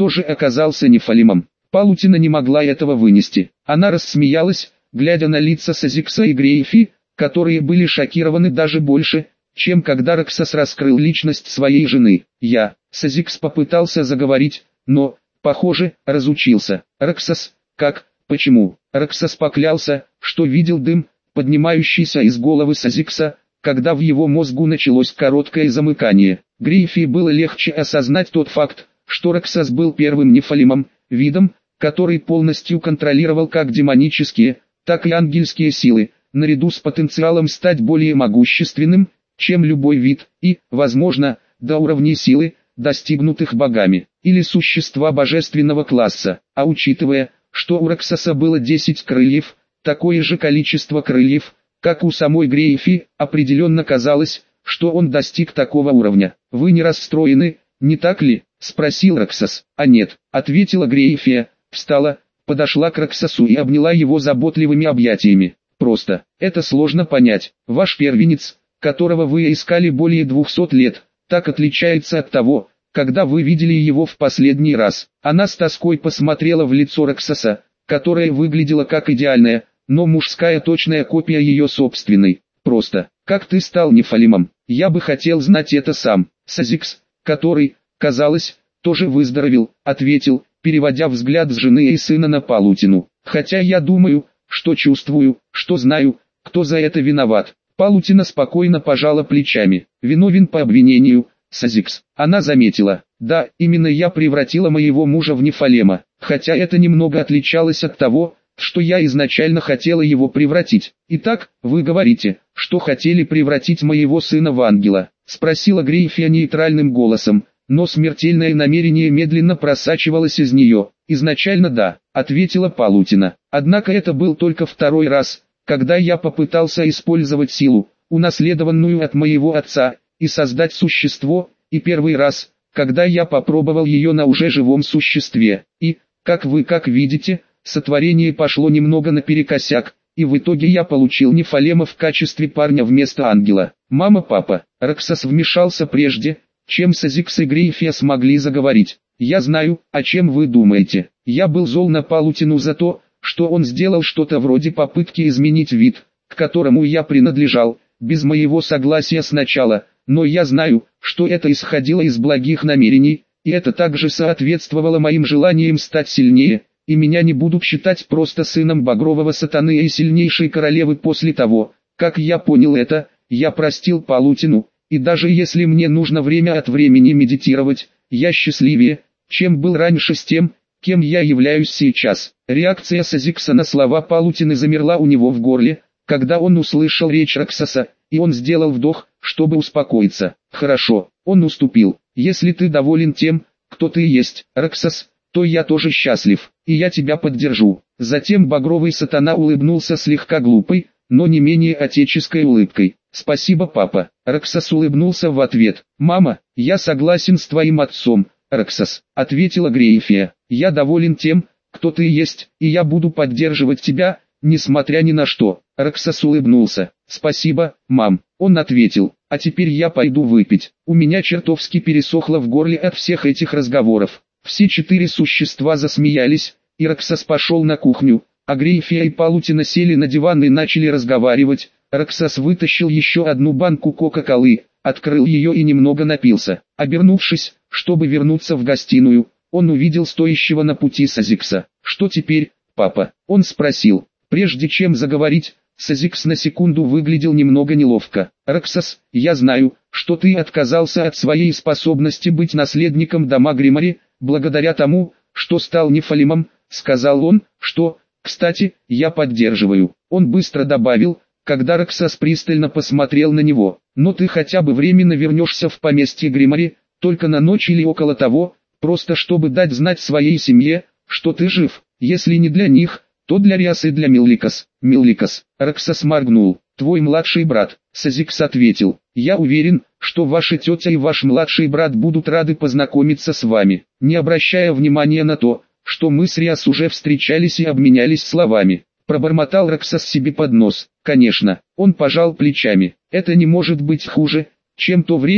тоже оказался нефалимом. Палутина не могла этого вынести. Она рассмеялась, глядя на лица Сазикса и Грейфи, которые были шокированы даже больше, чем когда Роксас раскрыл личность своей жены. Сазикс попытался заговорить, но, похоже, разучился. Роксас, как, почему? Роксас поклялся, что видел дым, поднимающийся из головы Сазикса, когда в его мозгу началось короткое замыкание. Грейфи было легче осознать тот факт, что Роксас был первым нефалимом, видом, который полностью контролировал как демонические, так и ангельские силы, наряду с потенциалом стать более могущественным, чем любой вид, и, возможно, до уровней силы, достигнутых богами, или существа божественного класса. А учитывая, что у Роксаса было 10 крыльев, такое же количество крыльев, как у самой Грейфи, определенно казалось, что он достиг такого уровня. «Вы не расстроены, не так ли?» — спросил Роксас. «А нет», — ответила Грейфия, встала, подошла к Роксасу и обняла его заботливыми объятиями. «Просто, это сложно понять. Ваш первенец, которого вы искали более 200 лет, так отличается от того, когда вы видели его в последний раз». Она с тоской посмотрела в лицо Роксаса, которое выглядело как идеальная, но мужская точная копия ее собственной. «Просто, как ты стал нефалимом? Я бы хотел знать это сам». Сазикс, который, казалось, тоже выздоровел, ответил, переводя взгляд с жены и сына на Палутину. «Хотя я думаю, что чувствую, что знаю, кто за это виноват». Палутина спокойно пожала плечами. «Виновен по обвинению, Сазикс». Она заметила: «Да, именно я превратила моего мужа в нефалема, хотя это немного отличалось от того, что я изначально хотела его превратить». «Итак, вы говорите, что хотели превратить моего сына в ангела?» — спросила Грейфия нейтральным голосом, но смертельное намерение медленно просачивалось из нее. «Изначально да», — ответила Палутина. «Однако это был только второй раз, когда я попытался использовать силу, унаследованную от моего отца, и создать существо, и первый раз, когда я попробовал ее на уже живом существе. И, как вы видите, сотворение пошло немного наперекосяк, и в итоге я получил нефалема в качестве парня вместо ангела». «Мама, папа», — Роксас вмешался прежде, чем Сазикс и Грейфия смогли заговорить. «Я знаю, о чем вы думаете. Я был зол на Палутину за то, что он сделал что-то вроде попытки изменить вид, к которому я принадлежал, без моего согласия сначала, но я знаю, что это исходило из благих намерений, и это также соответствовало моим желаниям стать сильнее, и меня не будут считать просто сыном багрового сатаны и сильнейшей королевы. После того, как я понял это, я простил Палутину, и даже если мне нужно время от времени медитировать, я счастливее, чем был раньше с тем, кем я являюсь сейчас». Реакция Сазикса на слова Палутины замерла у него в горле, когда он услышал речь Роксаса, и он сделал вдох, чтобы успокоиться. «Хорошо», — он уступил. «Если ты доволен тем, кто ты есть, Роксас, то я тоже счастлив, и я тебя поддержу». Затем багровый сатана улыбнулся слегка глупой, но не менее отеческой улыбкой. «Спасибо, папа». Роксас улыбнулся в ответ. «Мама, я согласен с твоим отцом, Роксас», — ответила Грейфия. «Я доволен тем, кто ты есть, и я буду поддерживать тебя, несмотря ни на что». Роксас улыбнулся. «Спасибо, мам», — он ответил. «А теперь я пойду выпить. У меня чертовски пересохло в горле от всех этих разговоров». Все 4 существа засмеялись, и Роксас пошел на кухню, а Грейфия и Палутина сели на диван и начали разговаривать. Роксас вытащил еще одну банку кока-колы, открыл ее и немного напился. Обернувшись, чтобы вернуться в гостиную, он увидел стоящего на пути Сазикса. «Что теперь, папа?» — он спросил. Прежде чем заговорить, Сазикс на секунду выглядел немного неловко. «Роксас, я знаю, что ты отказался от своей способности быть наследником дома Гримари, благодаря тому, что стал нефалимом», — сказал он, «что, кстати, я поддерживаю». Он быстро добавил, когда Роксас пристально посмотрел на него: «Но ты хотя бы временно вернешься в поместье Гримари, только на ночь или около того, просто чтобы дать знать своей семье, что ты жив, если не для них, то для Риас и для Милликас». «Милликас», — Роксас моргнул. «Твой младший брат», — Сазикс ответил. «Я уверен, что ваша тетя и ваш младший брат будут рады познакомиться с вами». Не обращая внимания на то, что мы с Риас уже встречались и обменялись словами, пробормотал Роксас себе под нос. «Конечно», — он пожал плечами. «Это не может быть хуже, чем то время,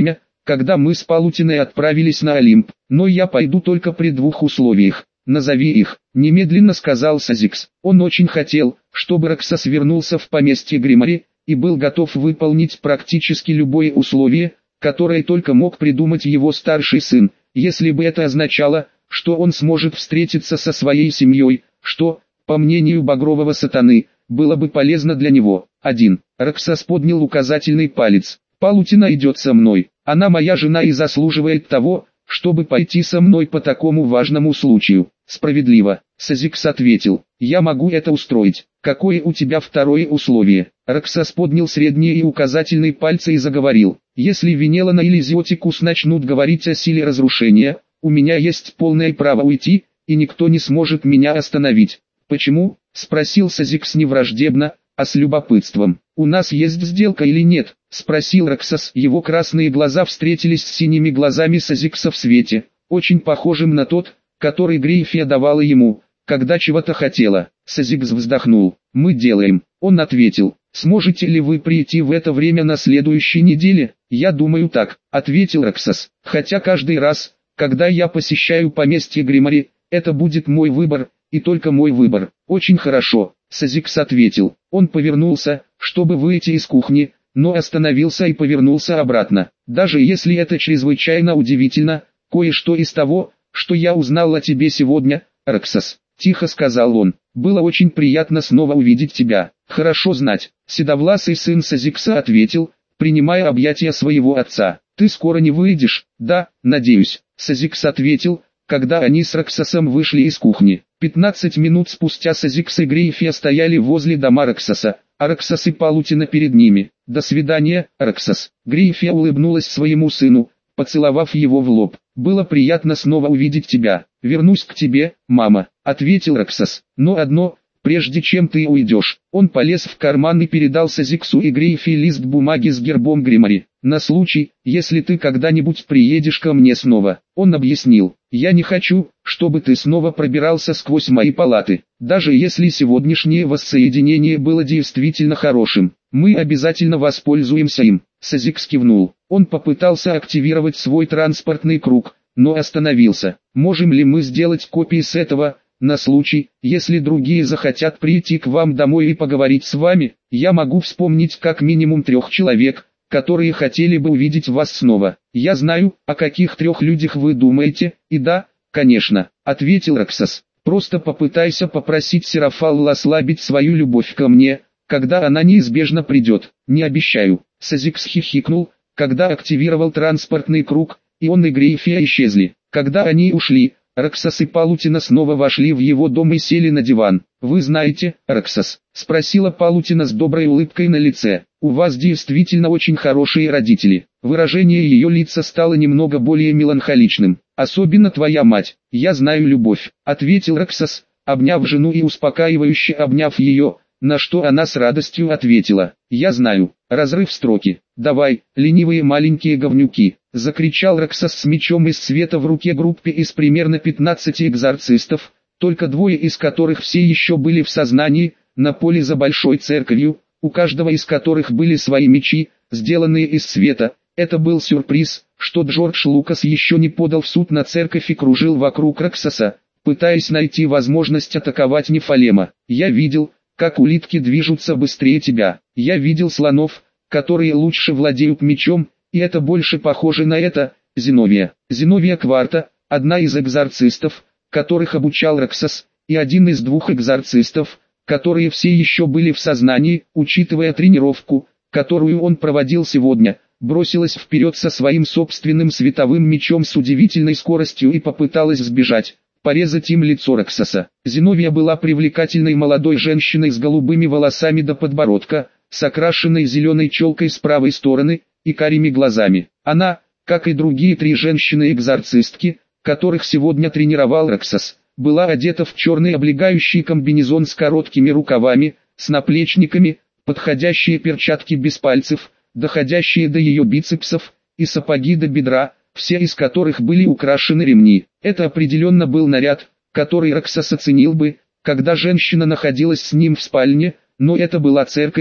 когда мы с Палутиной отправились на Олимп, но я пойду только при двух условиях. Назови их, немедленно сказал Сазикс. Он очень хотел, чтобы Роксос вернулся в поместье Гримари, и был готов выполнить практически любое условие, которое только мог придумать его старший сын, если бы это означало, что он сможет встретиться со своей семьей, что, по мнению Багрового Сатаны, было бы полезно для него. 1. Роксос поднял указательный палец. Палутина идет со мной. Она моя жена и заслуживает того, чтобы пойти со мной по такому важному случаю. Справедливо. Сазикс ответил. Я могу это устроить. Какое у тебя второе условие? Роксос поднял средние и указательные пальцы и заговорил. Если Венелана или Зиотикус начнут говорить о силе разрушения, у меня есть полное право уйти, и никто не сможет меня остановить. Почему? Спросил Сазикс не враждебно, а с любопытством. У нас есть сделка или нет? Спросил Роксос. Его красные глаза встретились с синими глазами Сазикса в свете, очень похожим на тот, который Грейфия давала ему, когда чего-то хотела. Сазикс вздохнул. Мы делаем. Он ответил. Сможете ли вы прийти в это время на следующей неделе? Я думаю так, ответил Роксос. Хотя каждый раз, когда я посещаю поместье Гримари, это будет мой выбор, и только мой выбор. Очень хорошо, Сазикс ответил. Он повернулся, чтобы выйти из кухни, но остановился и повернулся обратно. Даже если это чрезвычайно удивительно, кое-что из того, что я узнал о тебе сегодня, Роксос, тихо сказал он, было очень приятно снова увидеть тебя. Хорошо знать, седовласый сын Сазикса ответил, принимая объятия своего отца. Ты скоро не выйдешь? Да, надеюсь, Сазикс ответил, когда они с Роксосом вышли из кухни. 15 минут спустя Сазикс и Грейфия стояли возле дома Роксоса, а Роксос и Палутина перед ними. До свидания, Роксос. Грейфия улыбнулась своему сыну, поцеловав его в лоб. Было приятно снова увидеть тебя. Вернусь к тебе, мама, ответил Роксос. Но одно, прежде чем ты уйдешь. Он полез в карман и передал Сазиксу и Грейфии лист бумаги с гербом Гримари. На случай, если ты когда-нибудь приедешь ко мне снова. Он объяснил. Я не хочу, чтобы ты снова пробирался сквозь мои палаты. Даже если сегодняшнее воссоединение было действительно хорошим, мы обязательно воспользуемся им. Сазикс кивнул. Он попытался активировать свой транспортный круг, но остановился. Можем ли мы сделать копии с этого, на случай, если другие захотят прийти к вам домой и поговорить с вами? Я могу вспомнить как минимум 3 человек, которые хотели бы увидеть вас снова. Я знаю, о каких 3 людях вы думаете, и да, конечно, ответил Роксос. Просто попытайся попросить Серафаллу ослабить свою любовь ко мне, когда она неизбежно придет. Не обещаю. Сазикс хихикнул, когда активировал транспортный круг, и он и Грейфия исчезли. Когда они ушли, Роксос и Палутина снова вошли в его дом и сели на диван. «Вы знаете, Роксос?» — спросила Палутина с доброй улыбкой на лице. «У вас действительно очень хорошие родители». Выражение ее лица стало немного более меланхоличным. «Особенно твоя мать. Я знаю любовь», — ответил Роксос, обняв жену и успокаивающе обняв ее, на что она с радостью ответила. «Я знаю». Разрыв строки. «Давай, ленивые маленькие говнюки», — закричал Роксос с мечом из света в руке группе из примерно 15 экзорцистов, только 2 из которых все еще были в сознании, на поле за большой церковью, у каждого из которых были свои мечи, сделанные из света. Это был сюрприз, что Джордж Лукас еще не подал в суд на церковь и кружил вокруг Роксоса, пытаясь найти возможность атаковать Нефалема. «Я видел, как улитки движутся быстрее тебя. Я видел слонов, которые лучше владеют мечом, и это больше похоже на это, Зиновия». Зиновия Кварта, одна из экзорцистов, которых обучал Роксос, и один из 2 экзорцистов, которые все еще были в сознании, учитывая тренировку, которую он проводил сегодня, бросилась вперед со своим собственным световым мечом с удивительной скоростью и попыталась сбежать, порезать им лицо Роксоса. Зиновия была привлекательной молодой женщиной с голубыми волосами до подбородка, с окрашенной зеленой челкой с правой стороны, и карими глазами. Она, как и другие 3 женщины-экзорцистки, которых сегодня тренировал Роксос, была одета в черный облегающий комбинезон с короткими рукавами, с наплечниками, подходящие перчатки без пальцев, доходящие до ее бицепсов, и сапоги до бедра, все из которых были украшены ремни. Это определенно был наряд, который Роксос оценил бы, когда женщина находилась с ним в спальне, но это была церковь,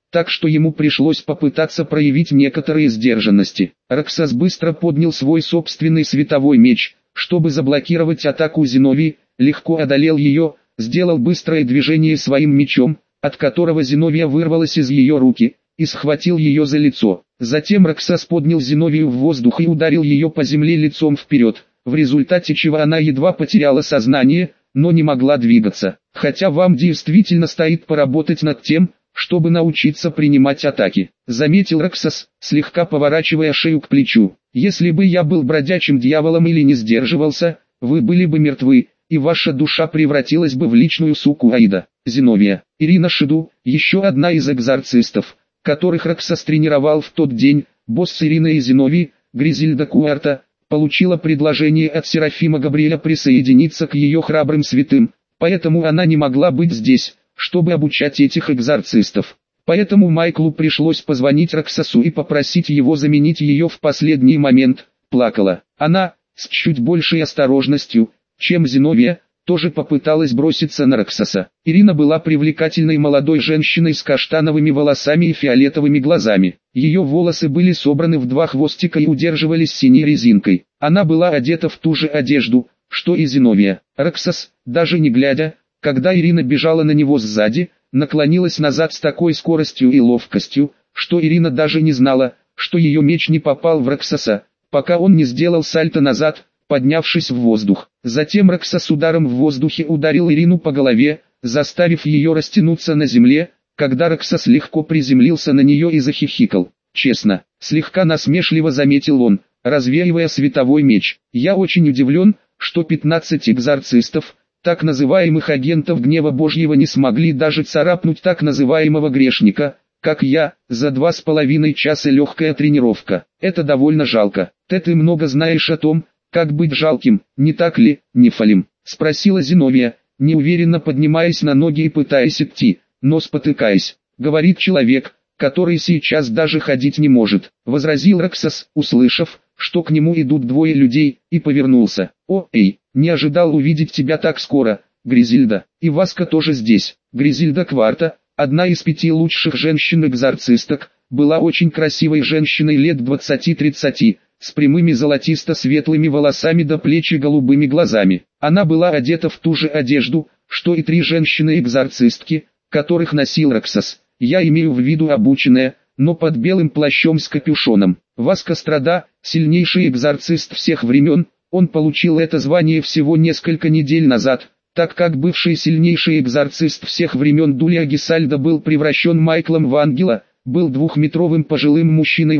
так что ему пришлось попытаться проявить некоторые сдержанности. Роксас быстро поднял свой собственный световой меч, чтобы заблокировать атаку Зиновии, легко одолел ее, сделал быстрое движение своим мечом, от которого Зиновия вырвалась из ее руки, и схватил ее за лицо. Затем Роксас поднял Зиновию в воздух и ударил ее по земле лицом вперед, в результате чего она едва потеряла сознание, но не могла двигаться. Хотя вам действительно стоит поработать над тем, чтобы научиться принимать атаки, заметил Роксас, слегка поворачивая шею к плечу. Если бы я был бродячим дьяволом или не сдерживался, вы были бы мертвы, и ваша душа превратилась бы в личную суку Аида. Зиновия. Ирина Шиду, еще одна из экзорцистов, которых Роксас тренировал в тот день, босс Ирины и Зиновии, Гризильда Куарта, получила предложение от Серафима Габриэля присоединиться к ее храбрым святым, поэтому она не могла быть здесь, чтобы обучать этих экзорцистов. Поэтому Майклу пришлось позвонить Роксасу и попросить его заменить ее в последний момент. Плакала. Она, с чуть большей осторожностью, чем Зиновия, тоже попыталась броситься на Роксаса. Ирина была привлекательной молодой женщиной с каштановыми волосами и фиолетовыми глазами. Ее волосы были собраны в два хвостика и удерживались синей резинкой. Она была одета в ту же одежду, что и Зиновия. Роксас, даже не глядя, когда Ирина бежала на него сзади, наклонилась назад с такой скоростью и ловкостью, что Ирина даже не знала, что ее меч не попал в Роксаса, пока он не сделал сальто назад, поднявшись в воздух. Затем Роксас ударом в воздухе ударил Ирину по голове, заставив ее растянуться на земле, когда Роксас легко приземлился на нее и захихикал. Честно, слегка насмешливо заметил он, развеивая световой меч. Я очень удивлен, что 15 экзорцистов, так называемых агентов гнева Божьего, не смогли даже царапнуть так называемого грешника, как я, за 2,5 часа легкая тренировка. Это довольно жалко. Ты много знаешь о том, как быть жалким, не так ли, Нефалим? Спросила Зиновия, неуверенно поднимаясь на ноги и пытаясь идти, но спотыкаясь. Говорит человек, который сейчас даже ходить не может, возразил Роксас, услышав, что к нему идут двое людей, и повернулся. О, эй, не ожидал увидеть тебя так скоро, Гризильда, и Васка тоже здесь. Гризильда Кварта, одна из 5 лучших женщин-экзорцисток, была очень красивой женщиной лет 20-30, с прямыми золотисто-светлыми волосами до плеч и голубыми глазами. Она была одета в ту же одежду, что и 3 женщины-экзорцистки, которых носил Роксас. Я имею в виду обученная, но под белым плащом с капюшоном. Васка Страда, сильнейший экзорцист всех времен, он получил это звание всего несколько недель назад, так как бывший сильнейший экзорцист всех времен Дулия Гисальда был превращен Майклом в ангела, был 2-метровым пожилым мужчиной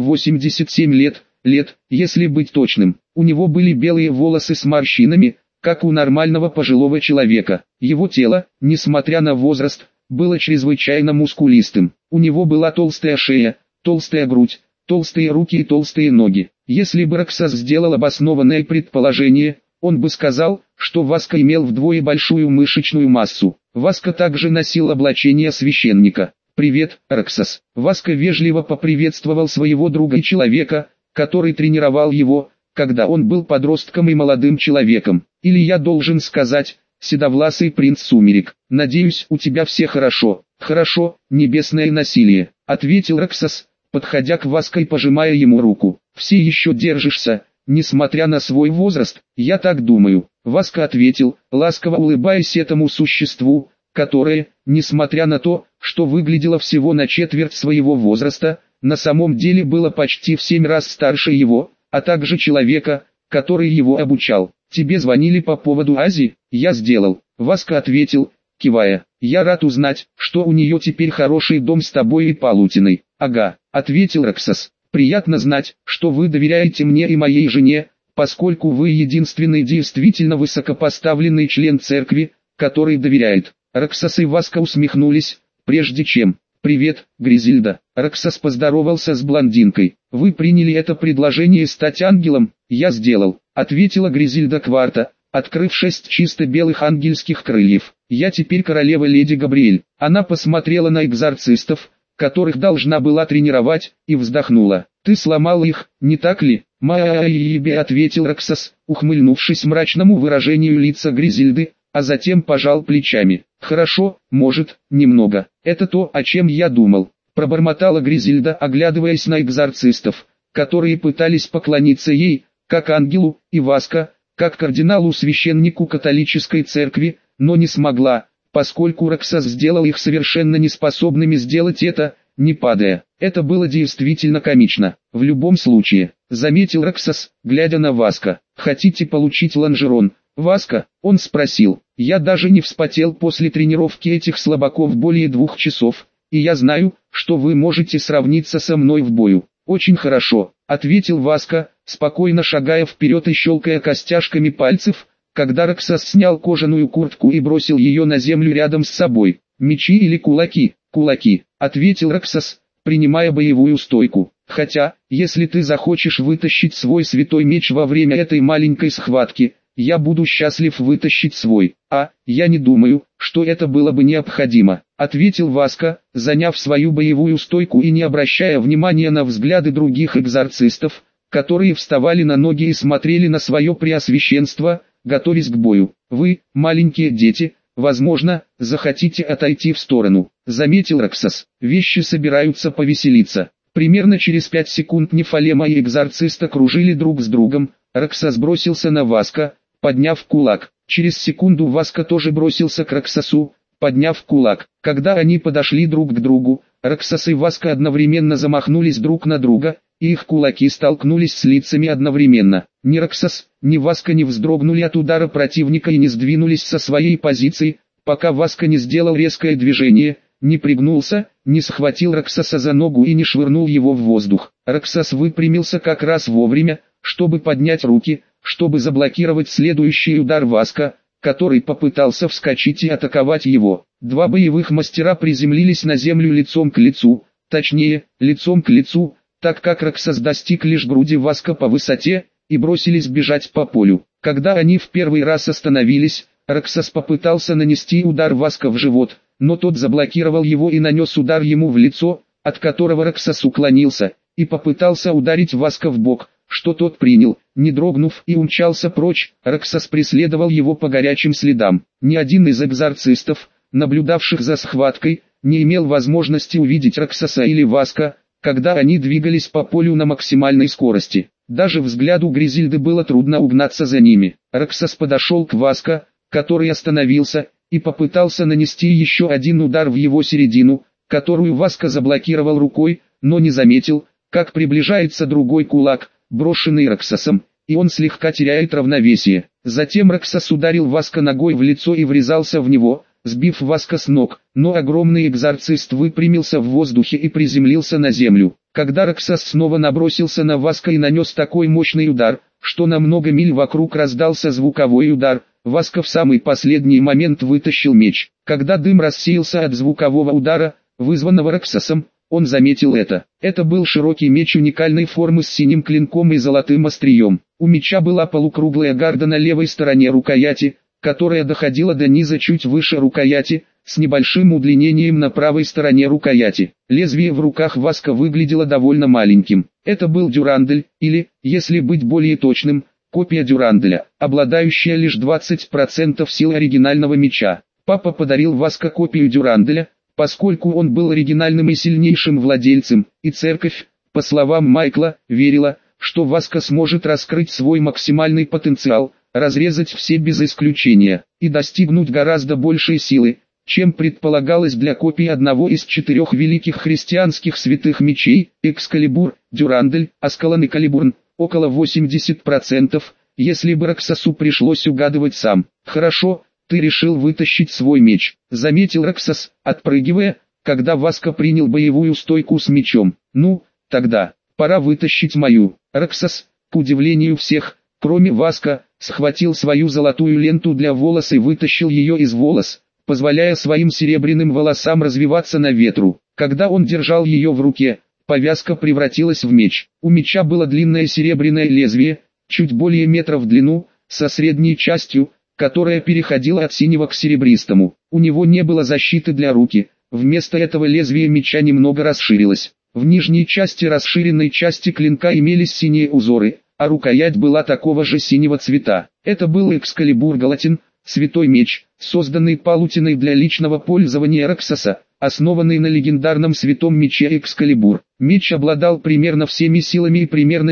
87 лет, если быть точным. У него были белые волосы с морщинами, как у нормального пожилого человека. Его тело, несмотря на возраст, было чрезвычайно мускулистым. У него была толстая шея, толстая грудь, толстые руки и толстые ноги. Если бы Роксас сделал обоснованное предположение, он бы сказал, что Васка имел вдвое большую мышечную массу. Васка также носил облачение священника. «Привет, Роксас». Васка вежливо поприветствовал своего друга и человека, который тренировал его, когда он был подростком и молодым человеком. Или я должен сказать, седовласый принц Сумерек. Надеюсь, у тебя все хорошо. Хорошо, небесное насилие, ответил Роксас, подходя к Васке и пожимая ему руку. Все еще держишься, несмотря на свой возраст, я так думаю. Васка ответил, ласково улыбаясь этому существу, которое, несмотря на то, что выглядело всего на четверть своего возраста, на самом деле было почти в 7 раз старше его, а также человека, который его обучал. «Тебе звонили по поводу Ази?» «Я сделал», Васка ответил, кивая. «Я рад узнать, что у нее теперь хороший дом с тобой и Палутиной». «Ага», ответил Роксас. «Приятно знать, что вы доверяете мне и моей жене, поскольку вы единственный действительно высокопоставленный член церкви, который доверяет». Роксас и Васка усмехнулись, прежде чем... «Привет, Гризильда». Роксас поздоровался с блондинкой. «Вы приняли это предложение стать ангелом?» «Я сделал», ответила Гризильда Кварта, открыв 6 чисто белых ангельских крыльев. «Я теперь королева леди Габриэль». Она посмотрела на экзорцистов, которых должна была тренировать, и вздохнула. «Ты сломал их, не так ли?» «Ма-ай-бе», ответил Роксас, ухмыльнувшись мрачному выражению лица Гризильды, а затем пожал плечами. «Хорошо, может, немного. Это то, о чем я думал. пробормотала Гризильда, оглядываясь на экзорцистов, которые пытались поклониться ей, как ангелу, и Васко, как кардиналу-священнику католической церкви, но не смогла, поскольку Роксос сделал их совершенно неспособными сделать это, не падая. Это было действительно комично. В любом случае, заметил Роксос, глядя на Васко. Хотите получить лонжерон, Васко? Он спросил. Я даже не вспотел после тренировки этих слабаков более 2 часов, и я знаю, что вы можете сравниться со мной в бою. Очень хорошо, ответил Васко, спокойно шагая вперед и щелкая костяшками пальцев, когда Роксос снял кожаную куртку и бросил ее на землю рядом с собой. Мечи или кулаки? Кулаки, ответил Роксос, принимая боевую стойку. Хотя, если ты захочешь вытащить свой святой меч во время этой маленькой схватки, я буду счастлив вытащить свой. Я не думаю, что это было бы необходимо, ответил Васко, заняв свою боевую стойку и не обращая внимания на взгляды других экзорцистов, которые вставали на ноги и смотрели на свое преосвященство, готовясь к бою. Вы, маленькие дети, возможно, захотите отойти в сторону, заметил Роксос. Вещи собираются повеселиться. Примерно через 5 секунд Нефалема и экзорцист окружили друг с другом. Роксос бросился на Васко, подняв кулак. Через секунду Васко тоже бросился к Роксосу, подняв кулак. Когда они подошли друг к другу, Роксос и Васко одновременно замахнулись друг на друга, и их кулаки столкнулись с лицами одновременно. Ни Роксос, ни Васко не вздрогнули от удара противника и не сдвинулись со своей позиции, пока Васко не сделал резкое движение, не пригнулся, не схватил Роксоса за ногу и не швырнул его в воздух. Роксос выпрямился как раз вовремя, чтобы поднять руки, чтобы заблокировать следующий удар Васко, который попытался вскочить и атаковать его. Два боевых мастера приземлились на землю лицом к лицу, точнее, лицом к лицу, так как Роксос достиг лишь груди Васко по высоте, и бросились бежать по полю. Когда они в первый раз остановились, Роксос попытался нанести удар Васко в живот, но тот заблокировал его и нанес удар ему в лицо, от которого Роксос уклонился, и попытался ударить Васко в бок, что тот принял, не дрогнув, и умчался прочь. Роксос преследовал его по горячим следам. Ни один из экзорцистов, наблюдавших за схваткой, не имел возможности увидеть Роксоса или Васко, когда они двигались по полю на максимальной скорости. Даже взгляду Гризильды было трудно угнаться за ними. Роксос подошел к Васко, который остановился, и попытался нанести еще один удар в его середину, которую Васко заблокировал рукой, но не заметил, как приближается другой кулак, брошенный Роксосом, и он слегка теряет равновесие. Затем Роксос ударил Васко ногой в лицо и врезался в него, сбив Васко с ног, но огромный экзорцист выпрямился в воздухе и приземлился на землю. Когда Роксос снова набросился на Васко и нанес такой мощный удар, что на много миль вокруг раздался звуковой удар, Васко в самый последний момент вытащил меч. Когда дым рассеялся от звукового удара, вызванного Роксосом, он заметил это. Это был широкий меч уникальной формы с синим клинком и золотым острием. У меча была полукруглая гарда на левой стороне рукояти, которая доходила до низа чуть выше рукояти, с небольшим удлинением на правой стороне рукояти. Лезвие в руках Васко выглядело довольно маленьким. Это был дюрандель, или, если быть более точным, копия дюранделя, обладающая лишь 20% сил оригинального меча. Папа подарил Васко копию дюранделя, поскольку он был оригинальным и сильнейшим владельцем, и церковь, по словам Майкла, верила, что Васко сможет раскрыть свой максимальный потенциал, разрезать все без исключения, и достигнуть гораздо большей силы, чем предполагалось для копии одного из 4 великих христианских святых мечей, Экскалибур, Дюрандель, Аскалон и Калибурн, около 80%, если бы Роксосу пришлось угадывать сам. «Хорошо, ты решил вытащить свой меч», — заметил Роксос, отпрыгивая, когда Васко принял боевую стойку с мечом. «Ну, тогда, пора вытащить мою». Роксос, к удивлению всех, кроме Васко, схватил свою золотую ленту для волос и вытащил ее из волос, позволяя своим серебряным волосам развиваться на ветру. Когда он держал ее в руке, повязка превратилась в меч. У меча было длинное серебряное лезвие, чуть более метра в длину, со средней частью, которая переходила от синего к серебристому. У него не было защиты для руки, вместо этого лезвие меча немного расширилось. В нижней части расширенной части клинка имелись синие узоры, а рукоять была такого же синего цвета. Это был Экскалибур Галатин, святой меч, созданный Палутиной для личного пользования Роксоса, основанный на легендарном святом мече Экскалибур. Меч обладал примерно всеми силами и примерно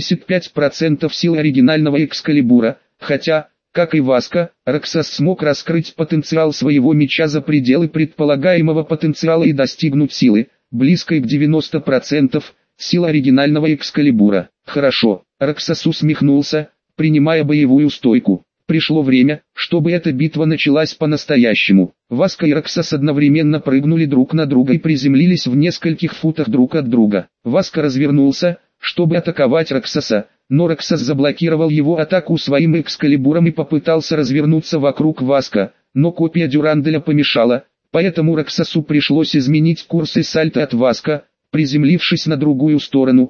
75% сил оригинального Экскалибура, хотя, как и Васка, Роксос смог раскрыть потенциал своего меча за пределы предполагаемого потенциала и достигнуть силы, близкой к 90% сил оригинального Экскалибура. Хорошо, Роксос усмехнулся, принимая боевую стойку. Пришло время, чтобы эта битва началась по-настоящему. Васка и Роксос одновременно прыгнули друг на друга и приземлились в нескольких футах друг от друга. Васка развернулся, чтобы атаковать Роксоса, но Роксос заблокировал его атаку своим Экскалибуром и попытался развернуться вокруг Васка, но копья Дюранделя помешала, поэтому Роксосу пришлось изменить курс и сальто от Васка, приземлившись на другую сторону.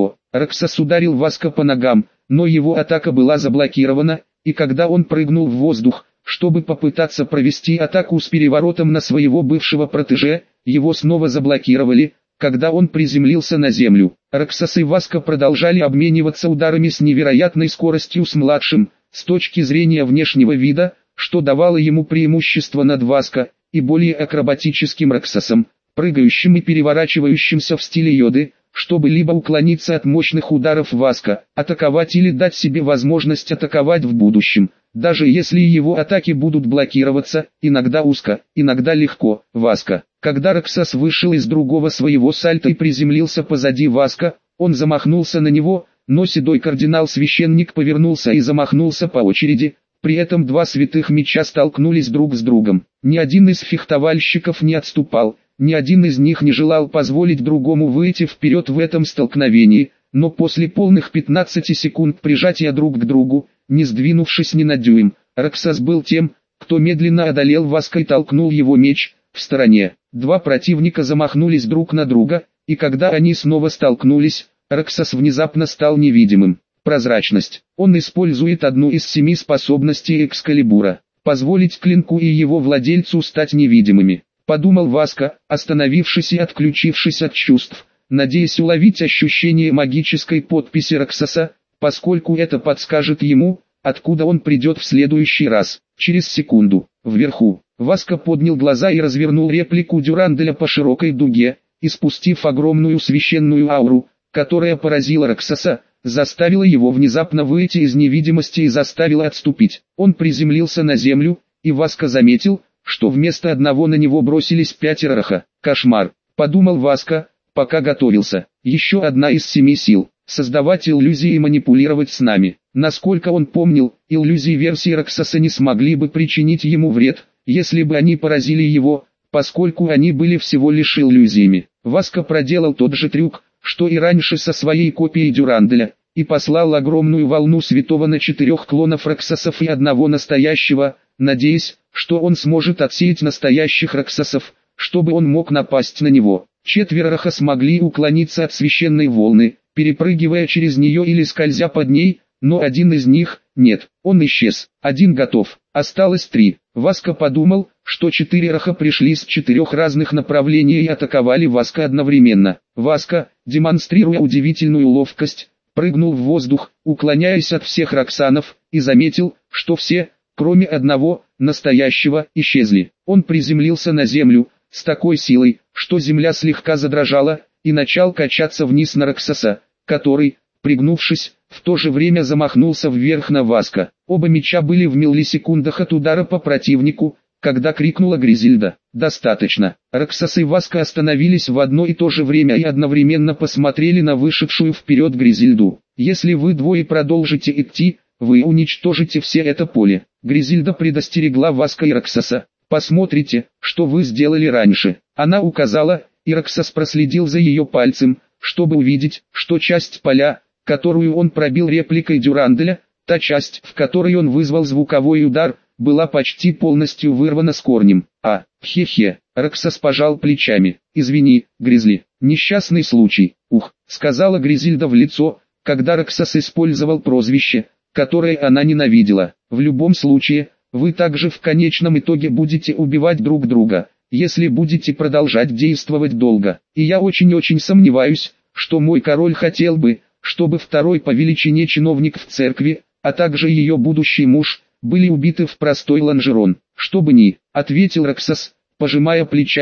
Роксос ударил Васка по ногам, но его атака была заблокирована, и когда он прыгнул в воздух, чтобы попытаться провести атаку с переворотом на своего бывшего протеже, его снова заблокировали, когда он приземлился на землю. Роксос и Васка продолжали обмениваться ударами с невероятной скоростью с младшим, с точки зрения внешнего вида, что давало ему преимущество над Васка, и более акробатическим Роксосом, прыгающим и переворачивающимся в стиле Йоды, чтобы либо уклониться от мощных ударов Васка, атаковать или дать себе возможность атаковать в будущем, даже если его атаки будут блокироваться, иногда узко, иногда легко. Васка. Когда Роксос вышел из другого своего сальто и приземлился позади Васка, он замахнулся на него, но седой кардинал-священник повернулся и замахнулся по очереди, при этом два святых меча столкнулись друг с другом. Ни один из фехтовальщиков не отступал. Ни один из них не желал позволить другому выйти вперед в этом столкновении, но после полных 15 секунд прижатия друг к другу, не сдвинувшись ни на дюйм, Роксос был тем, кто медленно одолел Васка и толкнул его меч в стороне. Два противника замахнулись друг на друга, и когда они снова столкнулись, Роксос внезапно стал невидимым. Прозрачность. Он использует одну из 7 способностей Экскалибура. Позволить клинку и его владельцу стать невидимыми. Подумал Васка, остановившись и отключившись от чувств, надеясь уловить ощущение магической подписи Роксоса, поскольку это подскажет ему, откуда он придет в следующий раз. Через секунду, вверху, Васка поднял глаза и развернул реплику Дюранделя по широкой дуге, и спустив огромную священную ауру, которая поразила Роксоса, заставила его внезапно выйти из невидимости и заставила отступить. Он приземлился на землю, и Васка заметил, что вместо одного на него бросились 5 раха. Кошмар, подумал Васка, пока готовился. Еще одна из 7 сил. Создавать иллюзии и манипулировать с нами. Насколько он помнил, иллюзии версии Роксоса не смогли бы причинить ему вред, если бы они поразили его, поскольку они были всего лишь иллюзиями. Васка проделал тот же трюк, что и раньше со своей копией Дюранделя, и послал огромную волну святого на 4 клонов Роксосов и одного настоящего, надеясь, что он сможет отсеять настоящих Роксосов, чтобы он мог напасть на него. 4 раха смогли уклониться от священной волны, перепрыгивая через нее или скользя под ней, но один из них, нет, он исчез. Один готов, осталось 3. Васка подумал, что 4 раха пришли с 4 разных направлений и атаковали Васка одновременно. Васка, демонстрируя удивительную ловкость, прыгнул в воздух, уклоняясь от всех Роксанов, и заметил, что все, кроме одного, настоящего, исчезли. Он приземлился на землю, с такой силой, что земля слегка задрожала, и начал качаться вниз на Роксоса, который, пригнувшись, в то же время замахнулся вверх на Васка. Оба меча были в миллисекундах от удара по противнику, когда крикнула Гризильда. «Достаточно!» Роксос и Васка остановились в одно и то же время и одновременно посмотрели на вышедшую вперед Гризильду. «Если вы двое продолжите идти, вы уничтожите все это поле». Гризильда предостерегла Васка и Роксоса. «Посмотрите, что вы сделали раньше». Она указала, и Роксос проследил за ее пальцем, чтобы увидеть, что часть поля, которую он пробил репликой Дюранделя, та часть, в которой он вызвал звуковой удар, была почти полностью вырвана с корнем. Хе-хе, Роксос пожал плечами. «Извини, Гризли, несчастный случай». «Ух», сказала Гризильда в лицо, когда Роксос использовал прозвище, которое она ненавидела. «В любом случае, вы также в конечном итоге будете убивать друг друга, если будете продолжать действовать долго. И я очень-очень сомневаюсь, что мой король хотел бы, чтобы второй по величине чиновник в церкви, а также ее будущий муж, были убиты в простой лонжерон». «Что бы ни», ответил Роксос, пожимая плечами,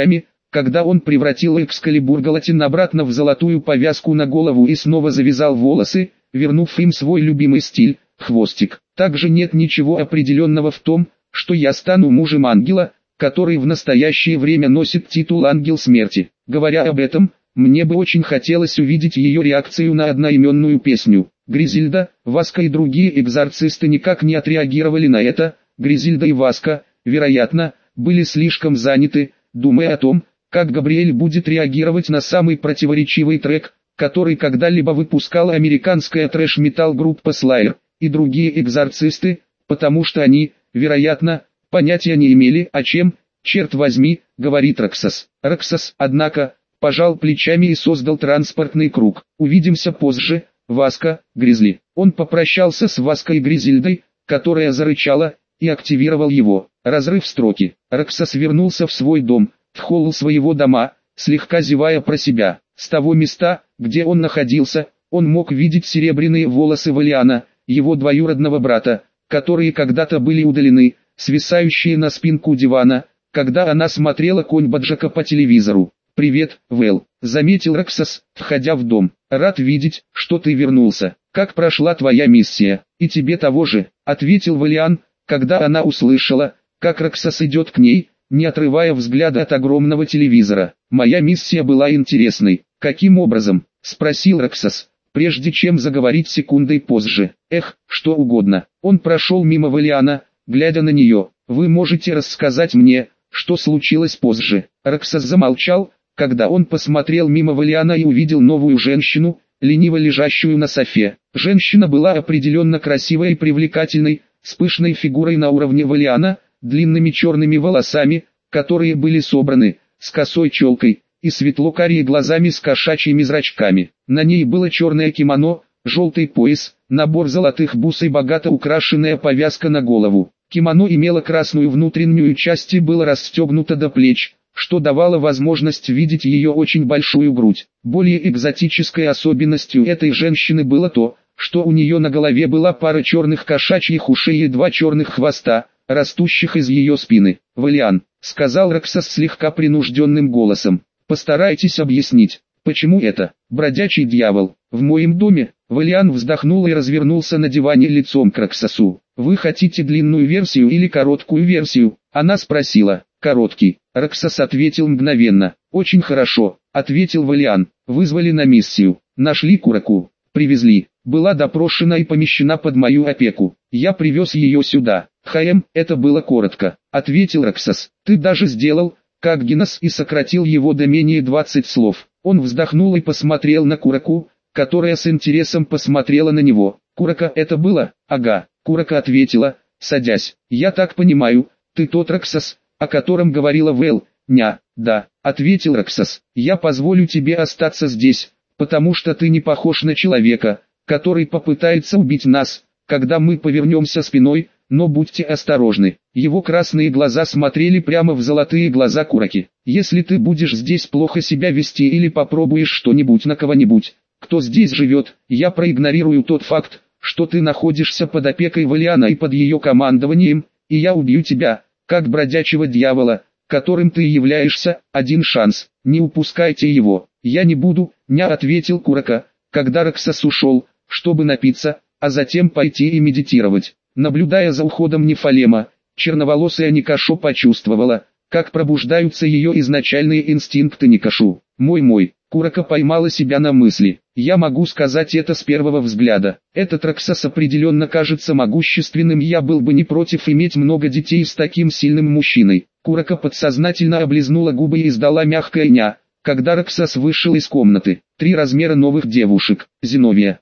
когда он превратил Экскалибур Галатин обратно в золотую повязку на голову и снова завязал волосы, вернув им свой любимый стиль – хвостик. Также нет ничего определенного в том, что я стану мужем ангела, который в настоящее время носит титул «Ангел смерти». Говоря об этом, мне бы очень хотелось увидеть ее реакцию на одноименную песню. Гризильда, Васка и другие экзорцисты никак не отреагировали на это. Гризильда и Васка, вероятно, были слишком заняты, думая о том, как Габриэль будет реагировать на самый противоречивый трек, который когда-либо выпускала американская трэш-метал группа Slayer, и другие экзорцисты, потому что они, вероятно, понятия не имели, о чем, черт возьми, говорит Роксас. Роксас, однако, пожал плечами и создал транспортный круг. Увидимся позже, Васка, Гризли. Он попрощался с Ваской и Гризильдой, которая зарычала, и активировал его. Разрыв строки. Роксас вернулся в свой дом, в холл своего дома, слегка зевая про себя. С того места, где он находился, он мог видеть серебряные волосы Валиана, его двоюродного брата, которые когда-то были удалены, свисающие на спинку дивана, когда она смотрела конь Баджака по телевизору. «Привет, Вэл», — заметил Роксас, входя в дом. «Рад видеть, что ты вернулся. Как прошла твоя миссия?» «И тебе того же», — ответил Валиан, когда она услышала, как Роксас идет к ней, не отрывая взгляда от огромного телевизора. «Моя миссия была интересной». «Каким образом?» — спросил Роксас, прежде чем заговорить секундой позже. «Эх, что угодно». Он прошел мимо Валиана, глядя на нее. «Вы можете рассказать мне, что случилось позже?» Роксас замолчал, когда он посмотрел мимо Валиана и увидел новую женщину, лениво лежащую на софе. Женщина была определенно красивой и привлекательной, с пышной фигурой на уровне Валиана, длинными черными волосами, которые были собраны, с косой челкой, и светло-карие глазами с кошачьими зрачками. На ней было черное кимоно, желтый пояс, набор золотых бус и богато украшенная повязка на голову. Кимоно имело красную внутреннюю часть и было расстегнуто до плеч, что давало возможность видеть ее очень большую грудь. Более экзотической особенностью этой женщины было то, что у нее на голове была пара черных кошачьих ушей и два черных хвоста, растущих из ее спины. «Валиан», — сказал Роксас слегка принужденным голосом, — «постарайтесь объяснить, почему это, бродячий дьявол, в моем доме?» Валиан вздохнул и развернулся на диване лицом к Роксасу. «Вы хотите длинную версию или короткую версию?» Она спросила. «Короткий». Роксас ответил мгновенно. «Очень хорошо», — ответил Валиан. «Вызвали на миссию. Нашли Кураку. Привезли. Была допрошена и помещена под мою опеку. Я привез ее сюда». Это было коротко», — ответил Роксас. «Ты даже сделал, как Гиннес, и сократил его до менее 20 слов». Он вздохнул и посмотрел на Кураку, которая с интересом посмотрела на него. «Курака это было?» «Ага», — Курака ответила, садясь. «Я так понимаю, ты тот Роксас, о котором говорила Вэл?» «Ня, да», — ответил Роксас. «Я позволю тебе остаться здесь, потому что ты не похож на человека, который попытается убить нас, когда мы повернемся спиной, но будьте осторожны». Его красные глаза смотрели прямо в золотые глаза Кураки. «Если ты будешь здесь плохо себя вести или попробуешь что-нибудь на кого-нибудь, кто здесь живет, я проигнорирую тот факт, что ты находишься под опекой Валиана и под ее командованием, и я убью тебя, как бродячего дьявола, которым ты являешься. Один шанс, не упускайте его». «Я не буду», — не ответил Курака, когда Роксас ушел, чтобы напиться, а затем пойти и медитировать. Наблюдая за уходом Нефалема, черноволосая Никашо почувствовала, как пробуждаются ее изначальные инстинкты Никашу. Мой, Курака поймала себя на мысли. «Я могу сказать это с первого взгляда. Этот Роксас определенно кажется могущественным, я был бы не против иметь много детей с таким сильным мужчиной». Курака подсознательно облизнула губы и издала мягкое «ня», когда Роксас вышел из комнаты. 3 размера новых девушек. Зиновия,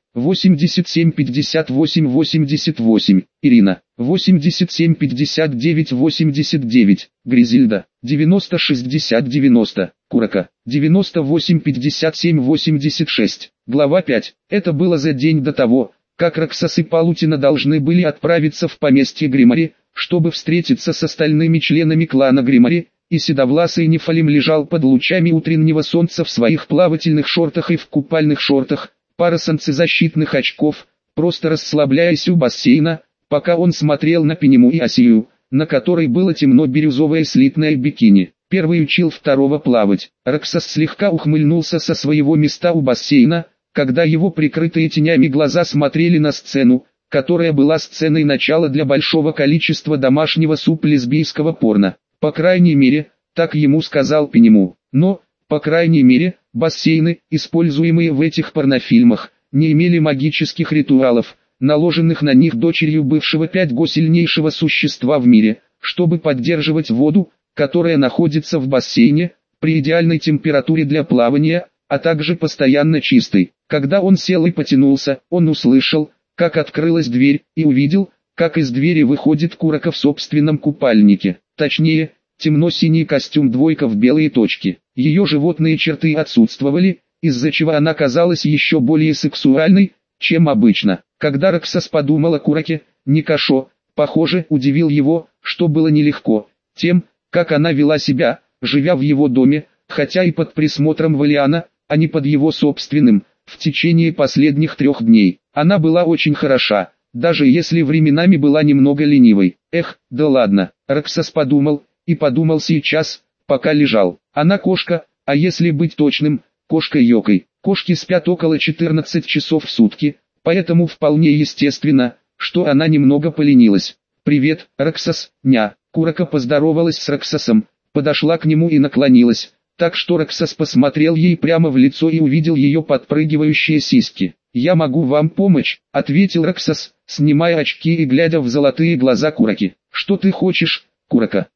87-58-88, Ирина, 87-59-89, Гризильда, 90-60-90, Курака, 98-57-86. Глава 5. Это было за день до того, как Роксас и Палутина должны были отправиться в поместье Гримари, чтобы встретиться с остальными членами клана Гримари, и седовласый Нефалим лежал под лучами утреннего солнца в своих плавательных шортах и в купальных шортах, пара солнцезащитных очков, просто расслабляясь у бассейна, пока он смотрел на Пенему и Асию, на которой было темно-бирюзовое слитное бикини. Первый учил второго плавать. Роксос слегка ухмыльнулся со своего места у бассейна, когда его прикрытые тенями глаза смотрели на сцену, которая была сценой начала для большого количества домашнего суп-лесбийского порно. По крайней мере, так ему сказал Пенему. Но, по крайней мере, бассейны, используемые в этих порнофильмах, не имели магических ритуалов, наложенных на них дочерью бывшего 5-го сильнейшего существа в мире, чтобы поддерживать воду, которая находится в бассейне, при идеальной температуре для плавания, а также постоянно чистой. Когда он сел и потянулся, он услышал, как открылась дверь, и увидел, как из двери выходит Куроко в собственном купальнике. Точнее, темно-синий костюм двойка в белые точки. Ее животные черты отсутствовали, из-за чего она казалась еще более сексуальной, чем обычно. Когда Роксос подумал о Куроке, Никошо, похоже, удивил его, что было нелегко, тем, как она вела себя, живя в его доме, хотя и под присмотром Валиана, а не под его собственным, в течение последних 3 дней. Она была очень хороша, даже если временами была немного ленивой. Эх, да ладно, Роксос подумал, и подумал сейчас, пока лежал. Она кошка, а если быть точным, кошка-йокой. Кошки спят около 14 часов в сутки, поэтому вполне естественно, что она немного поленилась. «Привет, Роксос, ня». Куроко поздоровалась с Роксосом, подошла к нему и наклонилась, так что Роксос посмотрел ей прямо в лицо и увидел ее подпрыгивающие сиськи. «Я могу вам помочь», — ответил Роксос, снимая очки и глядя в золотые глаза Куроки. «Что ты хочешь, Куроко?»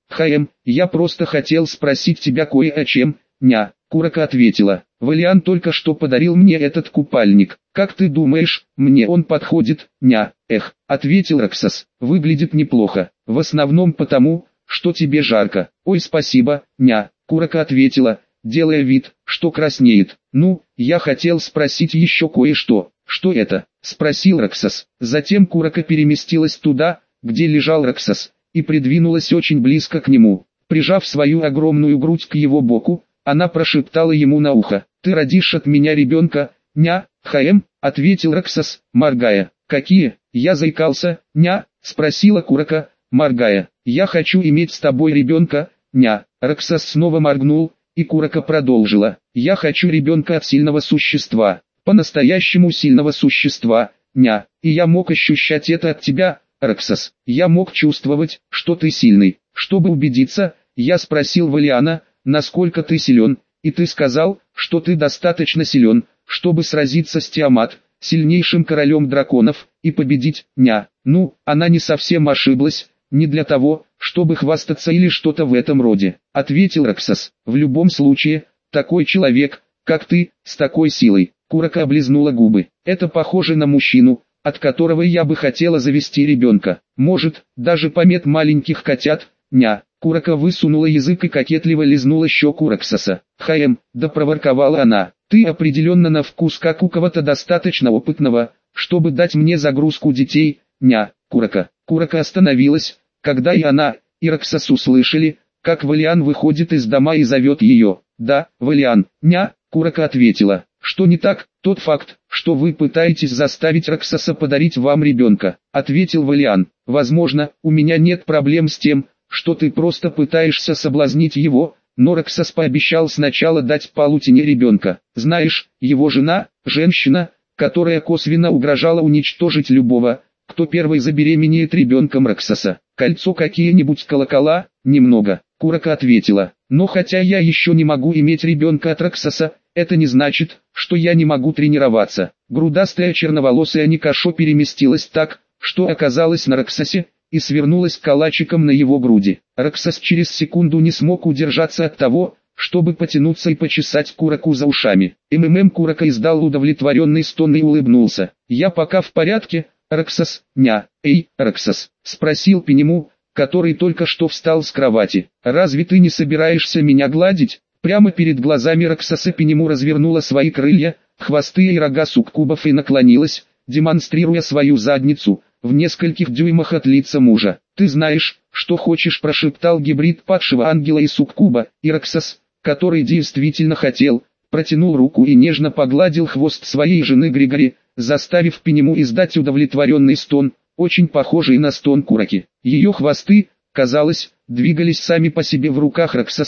Я просто хотел спросить тебя кое о чем, ня». Куроко ответила: «Валиан только что подарил мне этот купальник. Как ты думаешь, мне он подходит, ня?» «Эх», — ответил Роксос, — «выглядит неплохо, в основном потому, что тебе жарко». «Ой, спасибо, ня», — Куроко ответила, делая вид, что краснеет. «Ну, я хотел спросить еще кое-что». «Что это?» — спросил Роксос. Затем Куроко переместилась туда, где лежал Роксос, и придвинулась очень близко к нему. Прижав свою огромную грудь к его боку, она прошептала ему на ухо: «Ты родишь от меня ребенка, ня?» Ответил Роксос, моргая. «Какие?» Я заикался, ня? Спросила Куроко, моргая. «Я хочу иметь с тобой ребенка, ня?» Роксос снова моргнул, и Куроко продолжила: «Я хочу ребенка от сильного существа, по-настоящему сильного существа, ня. И я мог ощущать это от тебя, Роксос. Я мог чувствовать, что ты сильный. Чтобы убедиться, я спросил Валиана, насколько ты силен, и ты сказал, что ты достаточно силен, чтобы сразиться с Тиамат, сильнейшим королем драконов, и победить, ня». Ну, она не совсем ошиблась, не для того, чтобы хвастаться или что-то в этом роде, ответил Роксос. «В любом случае, такой человек, как ты, с такой силой». Куроко облизнула губы. «Это похоже на мужчину, от которого я бы хотела завести ребенка. Может, даже помет маленьких котят, ня». Куроко высунула язык и кокетливо лизнула щеку Роксоса. Да проворковала она, «Ты определенно на вкус как у кого-то достаточно опытного, чтобы дать мне загрузку детей, ня». Куроко остановилась, когда и она, и Роксос услышали, как Валиан выходит из дома и зовет ее. «Да, Валиан, ня», Куроко ответила. «Что не так?» «Тот факт, что вы пытаетесь заставить Роксоса подарить вам ребенка», ответил Валиан. «Возможно, у меня нет проблем с тем, что ты просто пытаешься соблазнить его, но Роксос пообещал сначала дать Палутине ребенка. Знаешь, его жена, женщина, которая косвенно угрожала уничтожить любого, кто первый забеременеет ребенком Роксоса. Кольцо какие-нибудь колокола?» «Немного», Куроко ответила. «Но хотя я еще не могу иметь ребенка от Роксоса, это не значит, что я не могу тренироваться». Грудастая черноволосая Никошо переместилась так, что оказалась на Роксосе, и свернулась калачиком на его груди. Роксос через секунду не смог удержаться от того, чтобы потянуться и почесать Куроко за ушами. Куроко издал удовлетворенный стон и улыбнулся. «Я пока в порядке, Роксос, ня». «Эй, Роксос», спросил Пенему, который только что встал с кровати. «Разве ты не собираешься меня гладить?» Прямо перед глазами Роксоса Пенему развернула свои крылья, хвосты и рога суккубов и наклонилась, демонстрируя свою задницу, в нескольких дюймах от лица мужа. «Ты знаешь, что хочешь», прошептал гибрид падшего ангела и суккуба, и Роксос, который действительно хотел, протянул руку и нежно погладил хвост своей жены Григори, заставив Пенему издать удовлетворенный стон, очень похожий на стон Куроки. Ее хвосты, казалось, двигались сами по себе в руках Роксоса,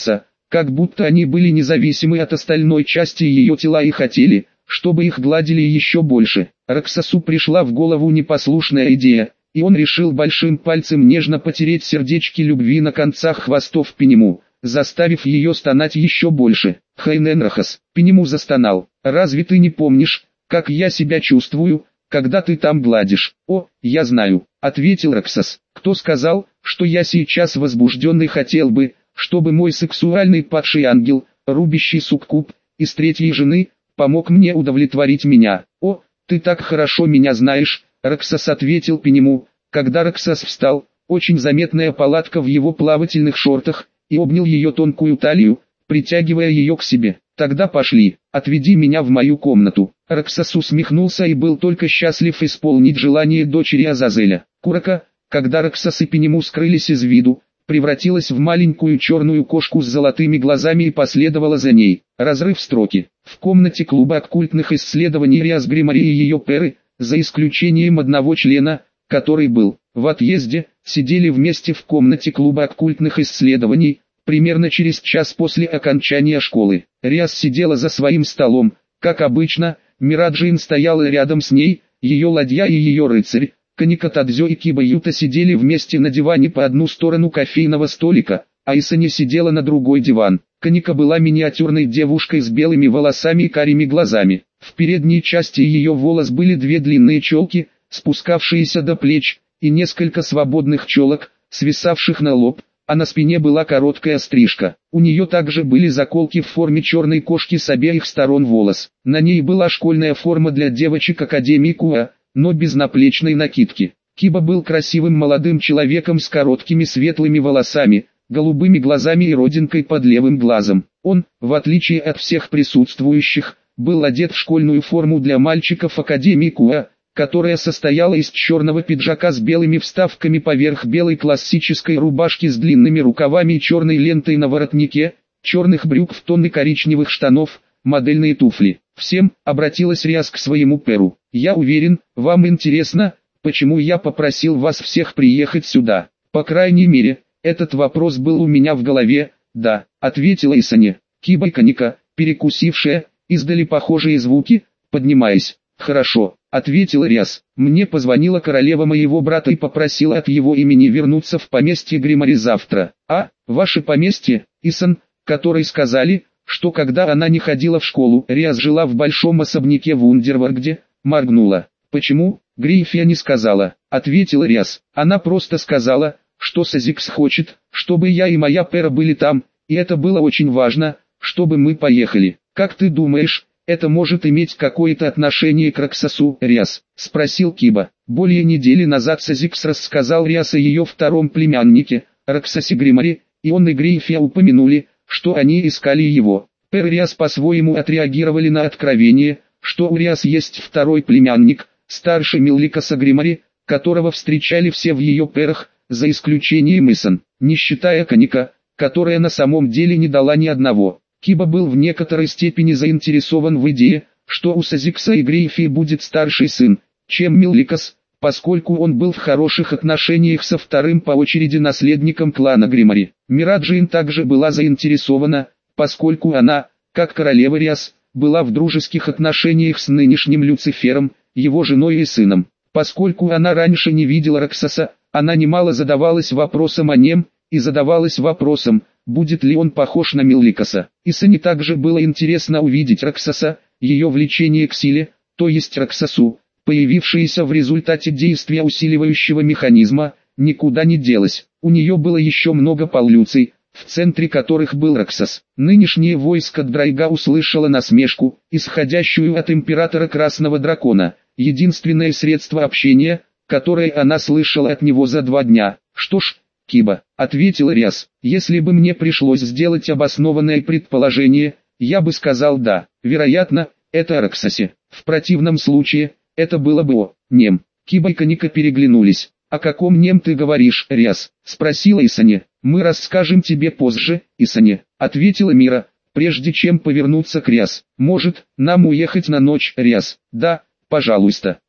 как будто они были независимы от остальной части ее тела и хотели, чтобы их гладили еще больше. Раксасу пришла в голову непослушная идея, и он решил большим пальцем нежно потереть сердечки любви на концах хвостов Пенему, заставив ее стонать еще больше. Хайненрахас, Пенему застонал. «Разве ты не помнишь, как я себя чувствую, когда ты там гладишь?» «О, я знаю», — ответил Раксас. «Кто сказал, что я сейчас возбужденный хотел бы, чтобы мой сексуальный падший ангел, рубящий суккуб, из третьей жены, помог мне удовлетворить меня?» «О, ты так хорошо меня знаешь», — Раксас ответил Пенему. Когда Раксас встал, очень заметная палатка в его плавательных шортах, и обнял ее тонкую талию, притягивая ее к себе. «Тогда пошли, отведи меня в мою комнату». Раксас усмехнулся и был только счастлив исполнить желание дочери Азазеля. Курака, когда Раксас и Пенему скрылись из виду, превратилась в маленькую черную кошку с золотыми глазами и последовала за ней. Разрыв строки. В комнате клуба оккультных исследований Риас Гримари и ее перы, за исключением одного члена, который был в отъезде, сидели вместе в комнате клуба оккультных исследований, примерно через час после окончания школы. Риас сидела за своим столом, как обычно, Мираджин стояла рядом с ней, ее ладья и ее рыцарь, Каника Тадзё и Киба Юта сидели вместе на диване по одну сторону кофейного столика, а Исани сидела на другой диван. Каника была миниатюрной девушкой с белыми волосами и карими глазами. В передней части ее волос были две длинные челки, спускавшиеся до плеч, и несколько свободных челок, свисавших на лоб, а на спине была короткая стрижка. У нее также были заколки в форме черной кошки с обеих сторон волос. На ней была школьная форма для девочек Академии Куа, но без наплечной накидки. Киба был красивым молодым человеком с короткими светлыми волосами, голубыми глазами и родинкой под левым глазом. Он, в отличие от всех присутствующих, был одет в школьную форму для мальчиков Академии Куа, которая состояла из черного пиджака с белыми вставками поверх белой классической рубашки с длинными рукавами и черной лентой на воротнике, черных брюк в тон и коричневых штанов, модельные туфли. «Всем», — обратилась Риас к своему перу, — «я уверен, вам интересно, почему я попросил вас всех приехать сюда. По крайней мере, этот вопрос был у меня в голове». «Да», — ответила Исани. Киба и Каника, перекусившая, издали похожие звуки, поднимаясь. «Хорошо», — ответила Риас. «Мне позвонила королева моего брата и попросила от его имени вернуться в поместье Гримари завтра». «А, ваше поместье, Исан, которой сказали, что когда она не ходила в школу, Риас жила в большом особняке в Ундерварде», моргнула. «Почему?» «Грейфия не сказала», — ответила Риас. «Она просто сказала, что Сазикс хочет, чтобы я и моя пера были там, и это было очень важно, чтобы мы поехали. Как ты думаешь, это может иметь какое-то отношение к Раксасу, Риас?» — спросил Киба. Более недели назад Сазикс рассказал Риас о ее втором племяннике, Раксасе Гримари, и он и Грейфия упомянули, что они искали его. Пер и Риас по-своему отреагировали на откровение, что у Риас есть второй племянник, старший Милликаса Гримари, которого встречали все в ее перах, за исключением Исан, не считая Каника, которая на самом деле не дала ни одного. Киба был в некоторой степени заинтересован в идее, что у Сазикса и Грейфии будет старший сын, чем Милликас, поскольку он был в хороших отношениях со вторым по очереди наследником клана Гримари. Мираджин также была заинтересована, поскольку она, как королева Риас, была в дружеских отношениях с нынешним Люцифером, его женой и сыном. Поскольку она раньше не видела Раксаса, она немало задавалась вопросом о нем, и задавалась вопросом, будет ли он похож на Милликаса. Исани также было интересно увидеть Раксаса, ее влечение к силе, то есть Раксасу, появившееся в результате действия усиливающего механизма, никуда не делось. У нее было еще много полюций, в центре которых был Раксас. Нынешнее войско Драйга услышало насмешку, исходящую от императора Красного Дракона, единственное средство общения, которое она слышала от него за 2 дня. «Что ж, Киба», — ответила Риас, — «если бы мне пришлось сделать обоснованное предположение, я бы сказал да, вероятно, это о Раксасе. В противном случае, это было бы о нем». Киба и Каника переглянулись. «О каком нем ты говоришь, Риас?» — спросила Исани. «Мы расскажем тебе позже, Исани», — ответила Мира, прежде чем повернуться к Риас. «Может, нам уехать на ночь, Риас?» «Да, пожалуйста».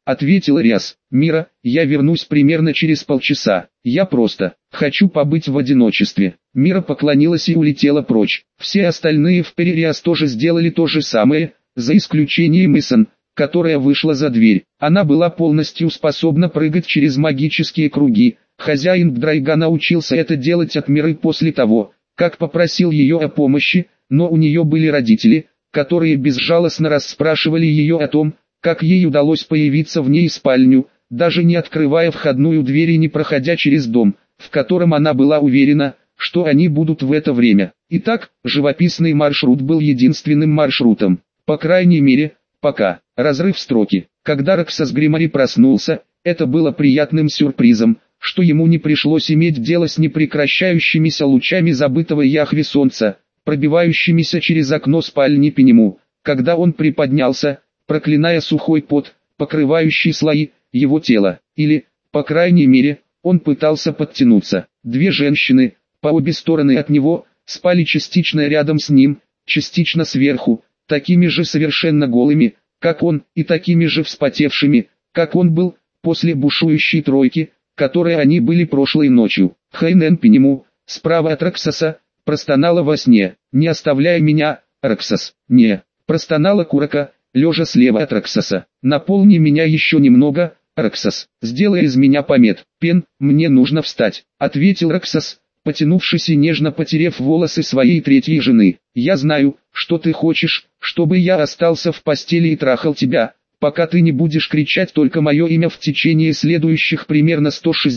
ответил Риас. Мира, я вернусь примерно через полчаса. Я просто хочу побыть в одиночестве. Мира поклонилась и улетела прочь. Все остальные в Перериас тоже сделали то же самое, за исключением Исан, которая вышла за дверь. Она была полностью способна прыгать через магические круги. Хозяин Гдрайга научился это делать от Миры после того, как попросил ее о помощи, но у нее были родители, которые безжалостно расспрашивали ее о том, как ей удалось появиться в ней спальню, даже не открывая входную дверь и не проходя через дом, в котором она была уверена, что они будут в это время. Итак, живописный маршрут был единственным маршрутом, по крайней мере, пока. Разрыв строки. Когда Роксас Гримари проснулся, это было приятным сюрпризом, что ему не пришлось иметь дело с непрекращающимися лучами забытого Яхве солнца, пробивающимися через окно спальни Пенему. Когда он приподнялся, проклиная сухой пот, покрывающий слои его тела, или, по крайней мере, он пытался подтянуться. Две женщины, по обе стороны от него, спали частично рядом с ним, частично сверху, такими же совершенно голыми, как он, и такими же вспотевшими, как он был, после бушующей тройки, которой они были прошлой ночью. Хайнен Пенему, справа от Роксаса, простонала во сне. «Не оставляй меня, Роксас!» «Не!» простонала Курака, лежа слева от Роксаса. «Наполни меня еще немного, Роксас, сделай из меня помет». «Пен, мне нужно встать», ответил Роксас, потянувшись и нежно потерев волосы своей третьей жены. «Я знаю, что ты хочешь, чтобы я остался в постели и трахал тебя, пока ты не будешь кричать только мое имя в течение следующих примерно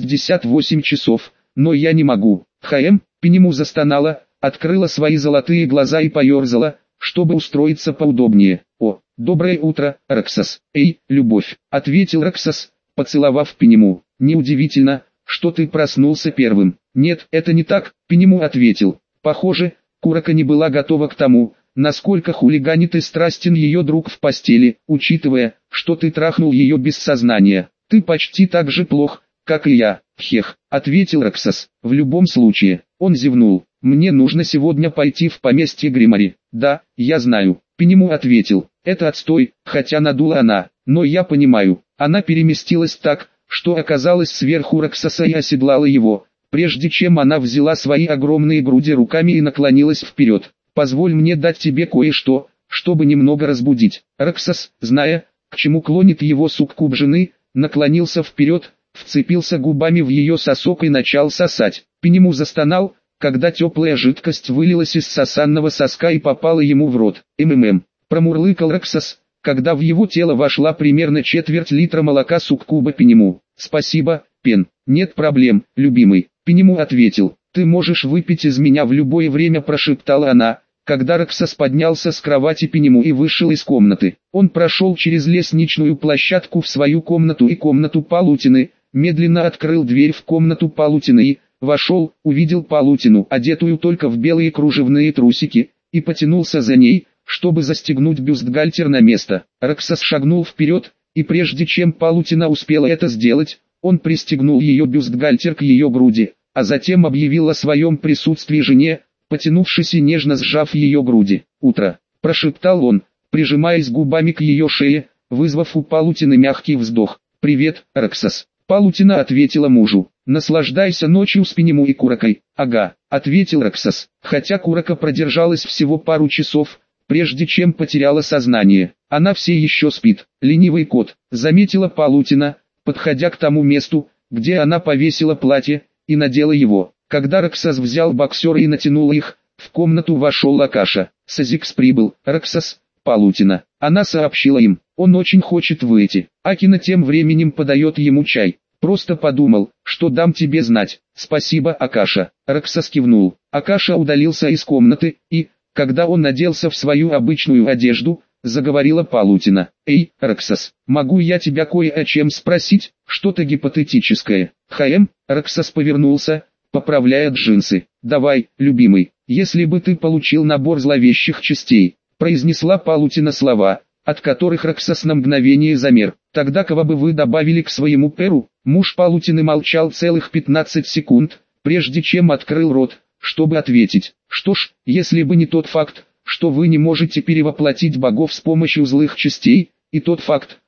168 часов, но я не могу». Пенему застонала, открыла свои золотые глаза и поерзала, чтобы устроиться поудобнее. «О, доброе утро, Роксас». «Эй, любовь», ответил Роксас, поцеловав Пенему. «Неудивительно, что ты проснулся первым». «Нет, это не так», Пенему ответил. Похоже, Курака не была готова к тому, насколько хулиганит и страстен ее друг в постели, учитывая, что ты трахнул ее без сознания. «Ты почти так же плох, как и я», ответил Роксас. «В любом случае», он зевнул, «мне нужно сегодня пойти в поместье Гримари». «Да, я знаю», Пенему ответил. «Это отстой, хотя надула она, но я понимаю». Она переместилась так, что оказалась сверху Роксаса и оседлала его, прежде чем она взяла свои огромные груди руками и наклонилась вперед. «Позволь мне дать тебе кое-что, чтобы немного разбудить». Роксас, зная, к чему клонит его суккуб жены, наклонился вперед, вцепился губами в ее сосок и начал сосать. Пенему застонал, когда теплая жидкость вылилась из сосанного соска и попала ему в рот. Промурлыкал Роксас, когда в его тело вошла примерно четверть литра молока суккуба Пенему. «Спасибо, Пен, нет проблем, любимый», Пенему ответил. «Ты можешь выпить из меня в любое время», прошептала она, когда Роксас поднялся с кровати Пенему и вышел из комнаты. Он прошел через лестничную площадку в свою комнату и комнату Палутины, медленно открыл дверь в комнату Палутины и, вошел, увидел Палутину, одетую только в белые кружевные трусики, и потянулся за ней, чтобы застегнуть бюстгальтер на место. Роксас шагнул вперед, и прежде чем Палутина успела это сделать, он пристегнул ее бюстгальтер к ее груди, а затем объявил о своем присутствии жене, потянувшись и нежно сжав ее груди. «Утро», прошептал он, прижимаясь губами к ее шее, вызвав у Палутины мягкий вздох. «Привет, Роксас». Палутина ответила мужу. «Наслаждайся ночью с Пенему и Куракой». «Ага», ответил Роксас, хотя Курака продержалась всего пару часов, прежде чем потеряла сознание. «Она все еще спит». «Ленивый кот», заметила Палутина, подходя к тому месту, где она повесила платье, и надела его. Когда Роксас взял боксеры и натянул их, в комнату вошел Акаша. «Сазикс прибыл, Роксас, Палутина». Она сообщила им, он очень хочет выйти. Акина тем временем подает ему чай. «Просто подумал, что дам тебе знать». «Спасибо, Акаша». Роксас кивнул. Акаша удалился из комнаты, и, когда он оделся в свою обычную одежду, заговорила Палутина. «Эй, Роксас, могу я тебя кое о чем спросить, что-то гипотетическое?» Роксас повернулся, поправляя джинсы. «Давай, любимый, если бы ты получил набор зловещих частей», произнесла Палутина слова, от которых Роксас на мгновение замер. «Тогда кого бы вы добавили к своему перу?» Муж Палутины молчал целых 15 секунд, прежде чем открыл рот, чтобы ответить. «Что ж, если бы не тот факт, что вы не можете перевоплотить богов с помощью злых частей, и тот факт,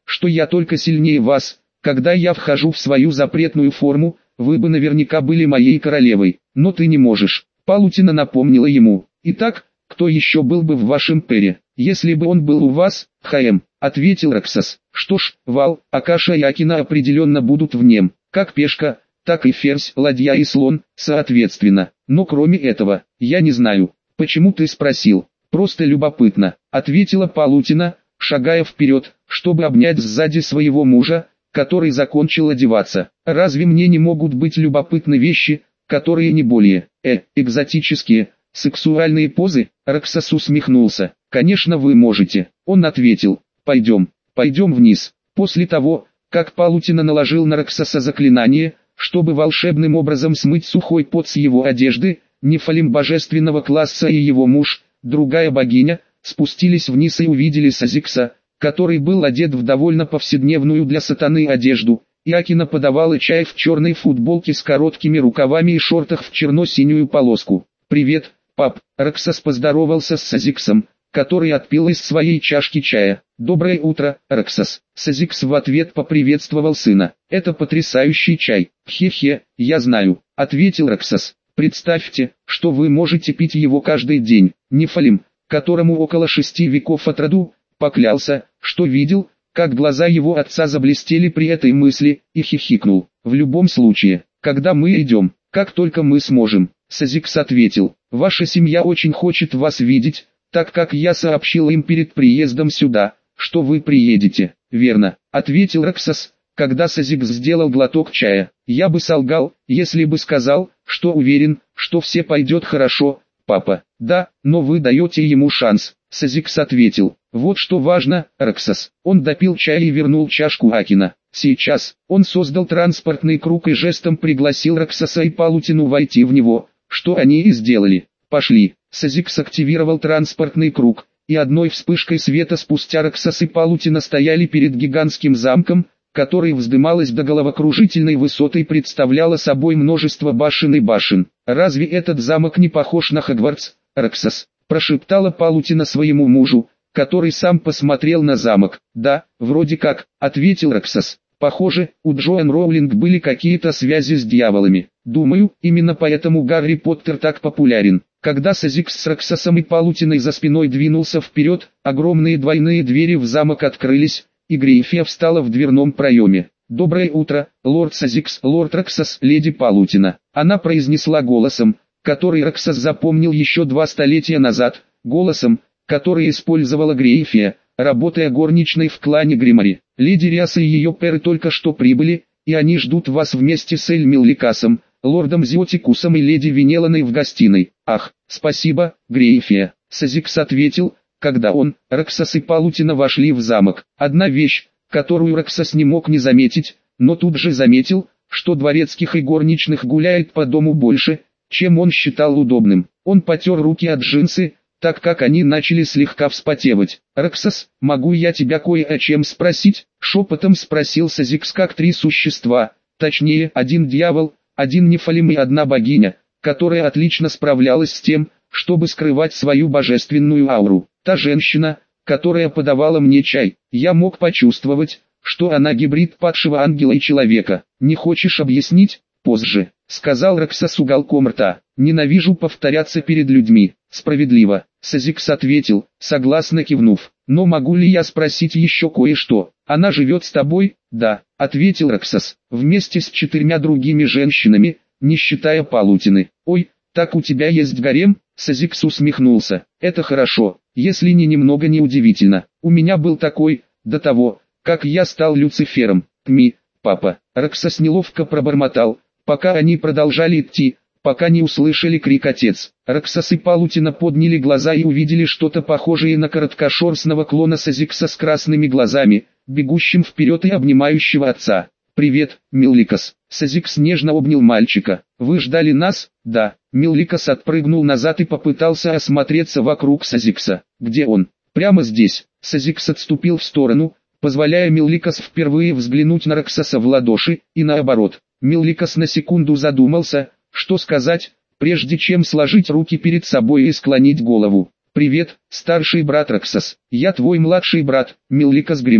что я только сильнее вас. Когда я вхожу в свою запретную форму, вы бы наверняка были моей королевой, но ты не можешь. Палутина напомнила ему. Итак, кто еще был бы в вашем пэре, если бы он был у вас, ХМ, ответил Раксас. Что ж, Вал, Акаша и Акина определенно будут в нем, как пешка, так и ферзь, ладья и слон, соответственно. Но кроме этого, я не знаю, почему ты спросил, просто любопытно, ответила Палутина, шагая вперед, чтобы обнять сзади своего мужа, который закончил одеваться. Разве мне не могут быть любопытны вещи, которые не более, экзотические, сексуальные позы? Раксас усмехнулся. Конечно вы можете. Он ответил, пойдем вниз. После того, как Палутина наложил на Раксаса заклинание, чтобы волшебным образом смыть сухой пот с его одежды, Нефалим божественного класса и его муж, другая богиня, спустились вниз и увидели Сазикса, который был одет в довольно повседневную для сатаны одежду, и Акина подавала чай в черной футболке с короткими рукавами и шортах в черно-синюю полоску. «Привет, пап», Раксас поздоровался с Сазиксом, который отпил из своей чашки чая. «Доброе утро, Раксас». Сазикс в ответ поприветствовал сына. «Это потрясающий чай». «Хе-хе, я знаю», ответил Раксас. «Представьте, что вы можете пить его каждый день». Нефалим, которому около 6 веков от роду, поклялся, что видел, как глаза его отца заблестели при этой мысли, и хихикнул. «В любом случае, когда мы идем, как только мы сможем», Сазикс ответил. «Ваша семья очень хочет вас видеть, так как я сообщил им перед приездом сюда, что вы приедете». «Верно», ответил Раксас, когда Сазикс сделал глоток чая. «Я бы солгал, если бы сказал, что уверен, что все пойдет хорошо, папа». «Да, но вы даете ему шанс», Сазикс ответил. «Вот что важно, Раксас». Он допил чай и вернул чашку Акина. Сейчас, он создал транспортный круг и жестом пригласил Раксаса и Палутину войти в него, что они и сделали. «Пошли». Сазикс активировал транспортный круг, и одной вспышкой света спустя Раксас и Палутина стояли перед гигантским замком, который вздымалась до головокружительной высоты и представляла собой множество башен и башен. «Разве этот замок не похож на Хогвартс, Раксас?» прошептала Палутина своему мужу, который сам посмотрел на замок. «Да, вроде как», ответил Раксас. «Похоже, у Джоан Роулинг были какие-то связи с дьяволами. Думаю, именно поэтому Гарри Поттер так популярен». Когда Сазикс с Раксасом и Палутиной за спиной двинулся вперед, огромные двойные двери в замок открылись, и Грейфия встала в дверном проеме. «Доброе утро, лорд Сазикс, лорд Раксас, леди Палутина». Она произнесла голосом, который Раксас запомнил еще 2 столетия назад, голосом, который использовала Грейфия, работая горничной в клане Гримари. «Леди Риас и ее пэры только что прибыли, и они ждут вас вместе с Эль Милликасом, лордом Зиотикусом и леди Венеланой в гостиной». «Ах, спасибо, Грейфия», Сазикс ответил, когда он, Раксас и Палутина вошли в замок. Одна вещь, которую Раксас не мог не заметить, но тут же заметил, что дворецких и горничных гуляет по дому больше, чем он считал удобным. Он потер руки от джинсы, так как они начали слегка вспотевать. «Раксас, могу я тебя кое о чем спросить?» Шепотом спросил Сазикс, как 3 существа, точнее 1 дьявол, 1 нефалим и 1 богиня, которая отлично справлялась с тем, чтобы скрывать свою божественную ауру. «Та женщина, которая подавала мне чай, я мог почувствовать, что она гибрид падшего ангела и человека. Не хочешь объяснить?» «Позже», сказал Раксас уголком рта. «Ненавижу повторяться перед людьми». «Справедливо», Сазикс ответил, согласно кивнув. «Но могу ли я спросить еще кое-что? Она живет с тобой?» «Да», ответил Раксас, «вместе с 4 другими женщинами, не считая Палутины». «Ой, так у тебя есть гарем?» Сазикс усмехнулся. «Это хорошо, если не немного неудивительно. У меня был такой, до того, как я стал Люцифером». Папа». Раксас неловко пробормотал, пока они продолжали идти, пока не услышали крик «Отец!». Раксас и Палутина подняли глаза и увидели что-то похожее на короткошерстного клона Сазикса с красными глазами, бегущим вперед и обнимающего отца. «Привет, Милликас!» Сазикс нежно обнял мальчика. «Вы ждали нас?» «Да». Милликас отпрыгнул назад и попытался осмотреться вокруг Сазикса. «Где он?» «Прямо здесь». Сазикс отступил в сторону, позволяя Милликас впервые взглянуть на Раксаса в ладоши, и наоборот. Милликас на секунду задумался, что сказать, прежде чем сложить руки перед собой и склонить голову. «Привет, старший брат Раксас, я твой младший брат, Милликас Гримари».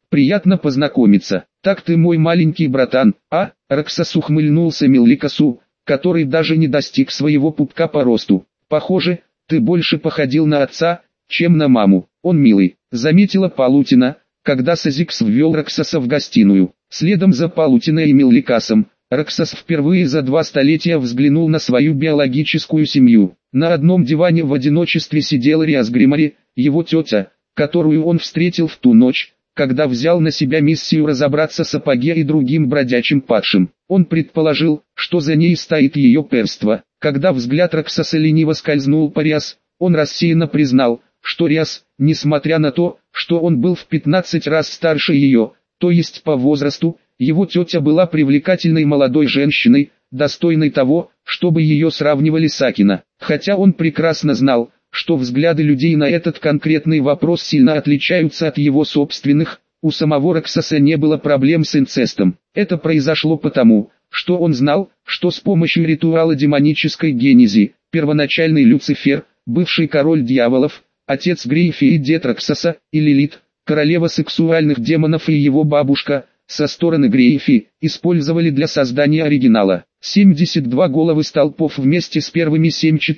приятно познакомиться. Так ты мой маленький братан, а?» Роксос ухмыльнулся Мелликасу, который даже не достиг своего пупка по росту. «Похоже, ты больше походил на отца, чем на маму. Он милый», заметила Палутина, когда Сазикс ввел Роксоса в гостиную. Следом за Палутиной и Мелликасом, Роксос впервые за 2 столетия взглянул на свою биологическую семью. На одном диване в одиночестве сидела Риас Гримари, его тетя, которую он встретил в ту ночь, когда взял на себя миссию разобраться с Апоге и другим бродячим падшим. Он предположил, что за ней стоит ее перство. Когда взгляд Роксоса лениво скользнул по Риас, он рассеянно признал, что Риас, несмотря на то, что он был в 15 раз старше ее, то есть по возрасту, его тетя была привлекательной молодой женщиной, достойной того, чтобы ее сравнивали с Акино. Хотя он прекрасно знал, что взгляды людей на этот конкретный вопрос сильно отличаются от его собственных, у самого Роксоса не было проблем с инцестом. Это произошло потому, что он знал, что с помощью ритуала демонической генези, первоначальный Люцифер, бывший король дьяволов, отец Грейфи и дед Роксоса, и Лилит, королева сексуальных демонов и его бабушка, со стороны Грейфи, использовали для создания оригинала. 72 головы столпов вместе с первыми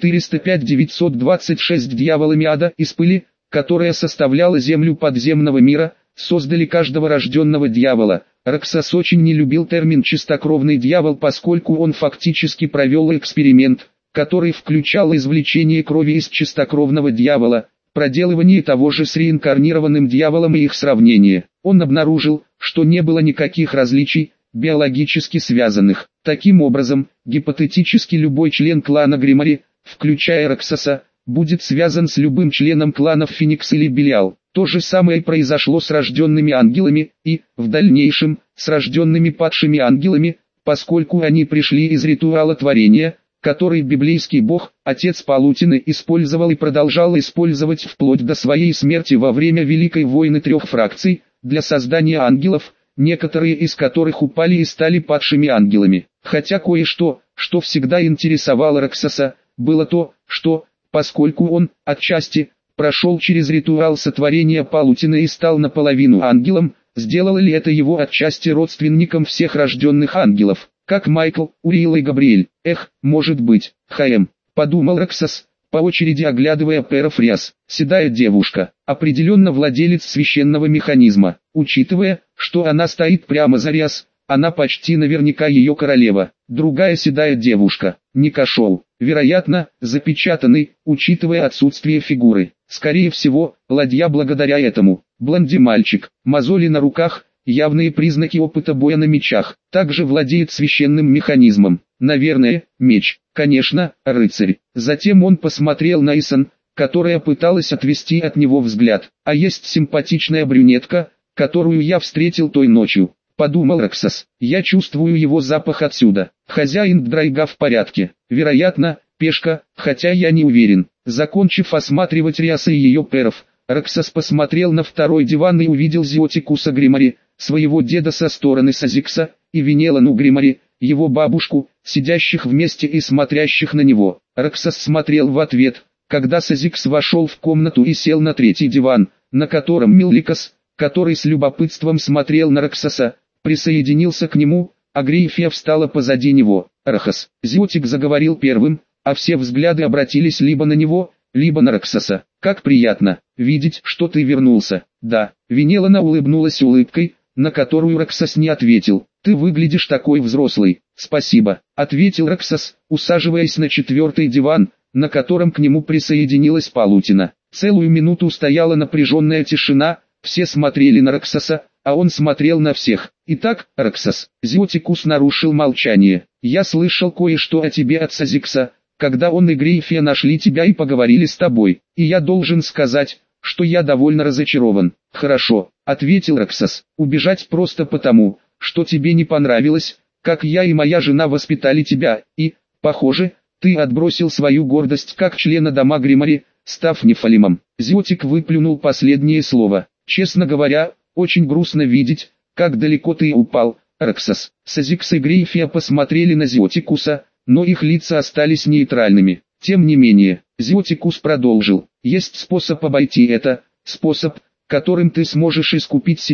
7405-926 дьяволами ада из пыли, которая составляла землю подземного мира, создали каждого рожденного дьявола. Роксос очень не любил термин «чистокровный дьявол», поскольку он фактически провел эксперимент, который включал извлечение крови из чистокровного дьявола, проделывание того же с реинкарнированным дьяволом и их сравнение. Он обнаружил, что не было никаких различий, биологически связанных. Таким образом, гипотетически любой член клана Гримари, включая Роксоса, будет связан с любым членом кланов Феникс или Белиал. То же самое произошло с рожденными ангелами и, в дальнейшем, с рожденными падшими ангелами, поскольку они пришли из ритуала творения, который библейский бог, отец Палутины, использовал и продолжал использовать вплоть до своей смерти во время Великой войны 3 фракций, для создания ангелов, некоторые из которых упали и стали падшими ангелами. Хотя кое-что, что всегда интересовало Роксоса, было то, что, поскольку он, отчасти, прошел через ритуал сотворения Палутины и стал наполовину ангелом, сделало ли это его отчасти родственником всех рожденных ангелов, как Майкл, Уриил и Габриэль? Может быть, подумал Роксос, по очереди оглядывая перов Риас. Седая девушка, определенно владелец священного механизма. Учитывая, что она стоит прямо за Риас, она почти наверняка ее королева. Другая седая девушка, Ника Шоу, вероятно, запечатанный, учитывая отсутствие фигуры. Скорее всего, ладья благодаря этому. Блонди-мальчик, мозоли на руках, явные признаки опыта боя на мечах. Также владеет священным механизмом. Наверное, меч. Конечно, рыцарь. Затем он посмотрел на Исан, которая пыталась отвести от него взгляд. А есть симпатичная брюнетка, которую я встретил той ночью. Подумал Роксос. Я чувствую его запах отсюда. Хозяин Драйга в порядке. Вероятно, пешка, хотя я не уверен. Закончив осматривать Риаса и ее перов, Роксос посмотрел на второй диван и увидел Зиотикуса Гримари, своего деда со стороны Сазикса, и Венелану Гримари, его бабушку, сидящих вместе и смотрящих на него. Роксос смотрел в ответ, когда Сазикс вошел в комнату и сел на третий диван, на котором Мелликас, который с любопытством смотрел на Роксоса, присоединился к нему, а Грейфия встала позади него. «Рахас», Зиотик заговорил первым, а все взгляды обратились либо на него, либо на Роксоса. «Как приятно видеть, что ты вернулся». «Да», Венелана улыбнулась улыбкой, на которую Роксос не ответил. «Ты выглядишь такой взрослый». «Спасибо», ответил Роксос, усаживаясь на четвертый диван, на котором к нему присоединилась Палутина. Целую минуту стояла напряженная тишина, все смотрели на Роксоса, а он смотрел на всех. «Итак, Роксос», Зиотикус нарушил молчание, «я слышал кое-что о тебе от Сазикса, когда он и Грейфия нашли тебя и поговорили с тобой, и я должен сказать, что я довольно разочарован». «Хорошо», ответил Роксос, «убежать просто потому, что тебе не понравилось, как я и моя жена воспитали тебя, и, похоже, ты отбросил свою гордость как члена дома Гримари, став нефалимом». Зиотик выплюнул последнее слово. «Честно говоря, очень грустно видеть, как далеко ты упал, Роксос». Сазикс и Грейфия посмотрели на Зиотикуса, но их лица остались нейтральными. Тем не менее, Зиотикус продолжил. «Есть способ обойти это, способ, которым ты сможешь искупить себя,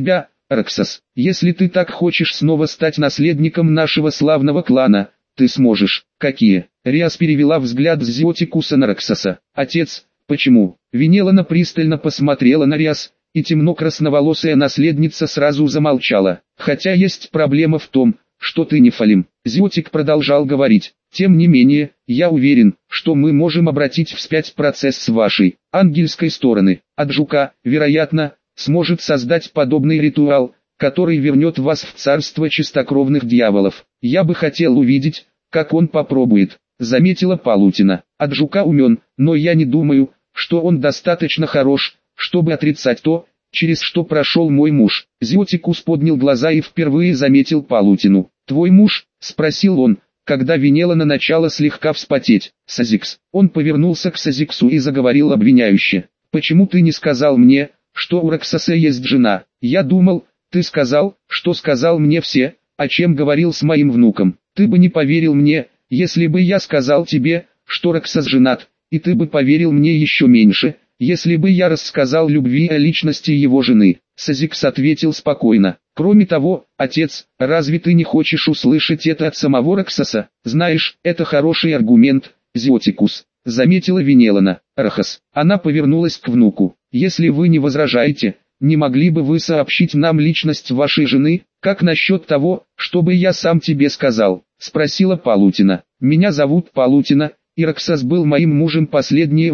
Роксос. Если ты так хочешь снова стать наследником нашего славного клана, ты сможешь. Какие? Риас перевела взгляд с Зиотикуса на Роксоса. Отец, почему? Винелана пристально посмотрела на Риас, и темно-красноволосая наследница сразу замолчала. Хотя есть проблема в том, что ты нефалим. Зиотик продолжал говорить. Тем не менее, я уверен, что мы можем обратить вспять процесс с вашей ангельской стороны. От жука, вероятно, сможет создать подобный ритуал, который вернет вас в царство чистокровных дьяволов. Я бы хотел увидеть, как он попробует, заметила Палутина. От жука умен, но я не думаю, что он достаточно хорош, чтобы отрицать то, через что прошел мой муж. Зиотикус поднял глаза и впервые заметил Палутину. «Твой муж?» – спросил он, когда Винелана начала слегка вспотеть. «Сазикс». Он повернулся к Сазиксу и заговорил обвиняюще. «Почему ты не сказал мне, что у Роксоса есть жена? Я думал, ты сказал, что сказал мне все, о чем говорил с моим внуком. Ты бы не поверил мне, если бы я сказал тебе, что Роксос женат, и ты бы поверил мне еще меньше, если бы я рассказал любви о личности его жены». Сазикс ответил спокойно. «Кроме того, отец, разве ты не хочешь услышать это от самого Роксоса? Знаешь, это хороший аргумент, Зиотикус», заметила Винелана. «Рахас». Она повернулась к внуку. «Если вы не возражаете, не могли бы вы сообщить нам личность вашей жены? Как насчет того, чтобы я сам тебе сказал?» спросила Палутина. «Меня зовут Палутина, и Роксос был моим мужем последние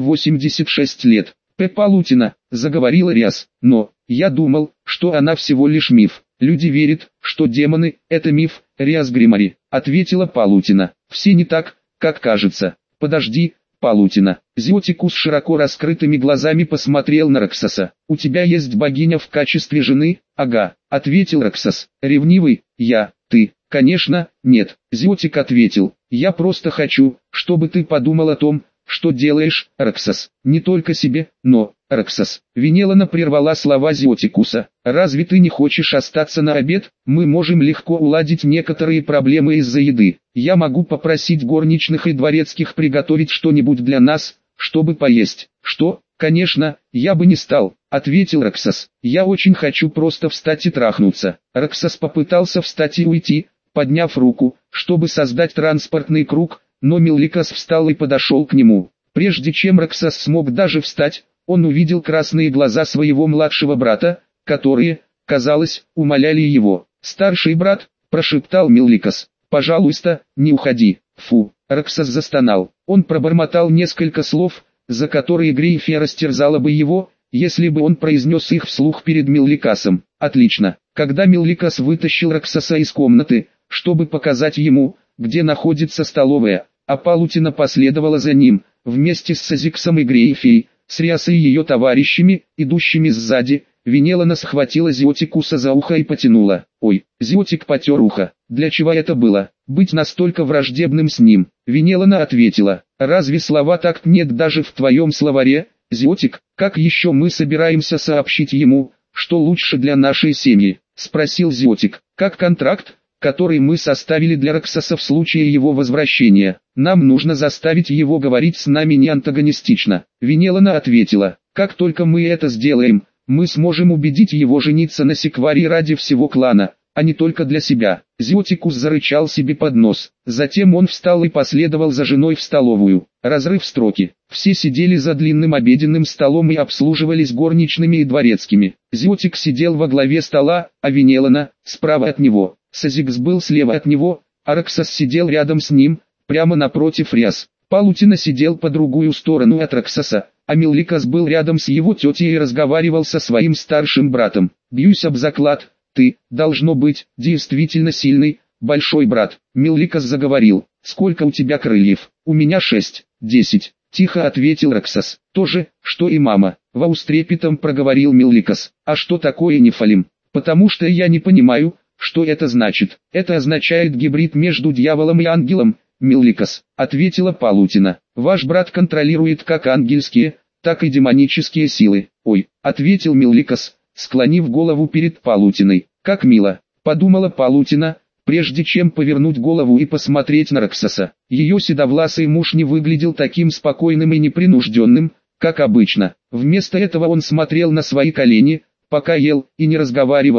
86 лет. Палутина», заговорила Риас. «Но, я думал, что она всего лишь миф. Люди верят, что демоны – это миф, Риас Гримари», ответила Палутина. «Все не так, как кажется». «Подожди, Палутина». Зиотикус широко раскрытыми глазами посмотрел на Роксоса. «У тебя есть богиня в качестве жены?» «Ага», ответил Роксос. «Ревнивый, я, ты». «Конечно, нет», Зиотик ответил. «Я просто хочу, чтобы ты подумал о том, что делаешь, Роксос. Не только себе, но...» «Роксос». Винелана прервала слова Зиотикуса. «Разве ты не хочешь остаться на обед? Мы можем легко уладить некоторые проблемы из-за еды. Я могу попросить горничных и дворецких приготовить что-нибудь для нас, чтобы поесть». «Что? Конечно, я бы не стал», ответил Роксос. «Я очень хочу просто встать и трахнуться». Роксос попытался встать и уйти, подняв руку, чтобы создать транспортный круг, но Милликас встал и подошел к нему. Прежде чем Роксос смог даже встать, он увидел красные глаза своего младшего брата, которые, казалось, умоляли его. «Старший брат», прошептал Милликас, «пожалуйста, не уходи». «Фу», Роксос застонал. Он пробормотал несколько слов, за которые Грейфия растерзала бы его, если бы он произнес их вслух перед Милликасом. «Отлично». Когда Милликас вытащил Роксоса из комнаты, чтобы показать ему, где находится столовая, а Палутина последовала за ним, вместе с Сазиксом и Грейфией, с Риасой и ее товарищами, идущими сзади, Винелана схватила Зиотикуса за ухо и потянула. «Ой!» Зиотик потер ухо. «Для чего это было? Быть настолько враждебным с ним?» Винелана ответила. «Разве слова так нет даже в твоем словаре, Зиотик? Как еще мы собираемся сообщить ему, что лучше для нашей семьи?» Спросил Зиотик. «Как контракт, который мы составили для Роксоса в случае его возвращения. Нам нужно заставить его говорить с нами не антагонистично». Винелана ответила. «Как только мы это сделаем, мы сможем убедить его жениться на Секваре ради всего клана, а не только для себя». Зиотикус зарычал себе под нос. Затем он встал и последовал за женой в столовую. Разрыв строки. Все сидели за длинным обеденным столом и обслуживались горничными и дворецкими. Зиотик сидел во главе стола, а Винелана – справа от него. Сазикс был слева от него, а Роксос сидел рядом с ним, прямо напротив Риас. Палутина сидел по другую сторону от Роксоса, а Милликас был рядом с его тетей и разговаривал со своим старшим братом. «Бьюсь об заклад, ты, должно быть, действительно сильный, большой брат». Милликас заговорил. «Сколько у тебя крыльев?» «У меня 6, 10», тихо ответил Роксос. «То же, что и мама», воустрепетом проговорил Милликас. «А что такое нефалим? Потому что я не понимаю, что это значит». «Это означает гибрид между дьяволом и ангелом, Милликас», ответила Палутина. «Ваш брат контролирует как ангельские, так и демонические силы». «Ой», ответил Милликас, склонив голову перед Палутиной. «Как мило», подумала Палутина, прежде чем повернуть голову и посмотреть на Роксоса. Ее седовласый муж не выглядел таким спокойным и непринужденным, как обычно. Вместо этого он смотрел на свои колени, пока ел, и не разговаривал,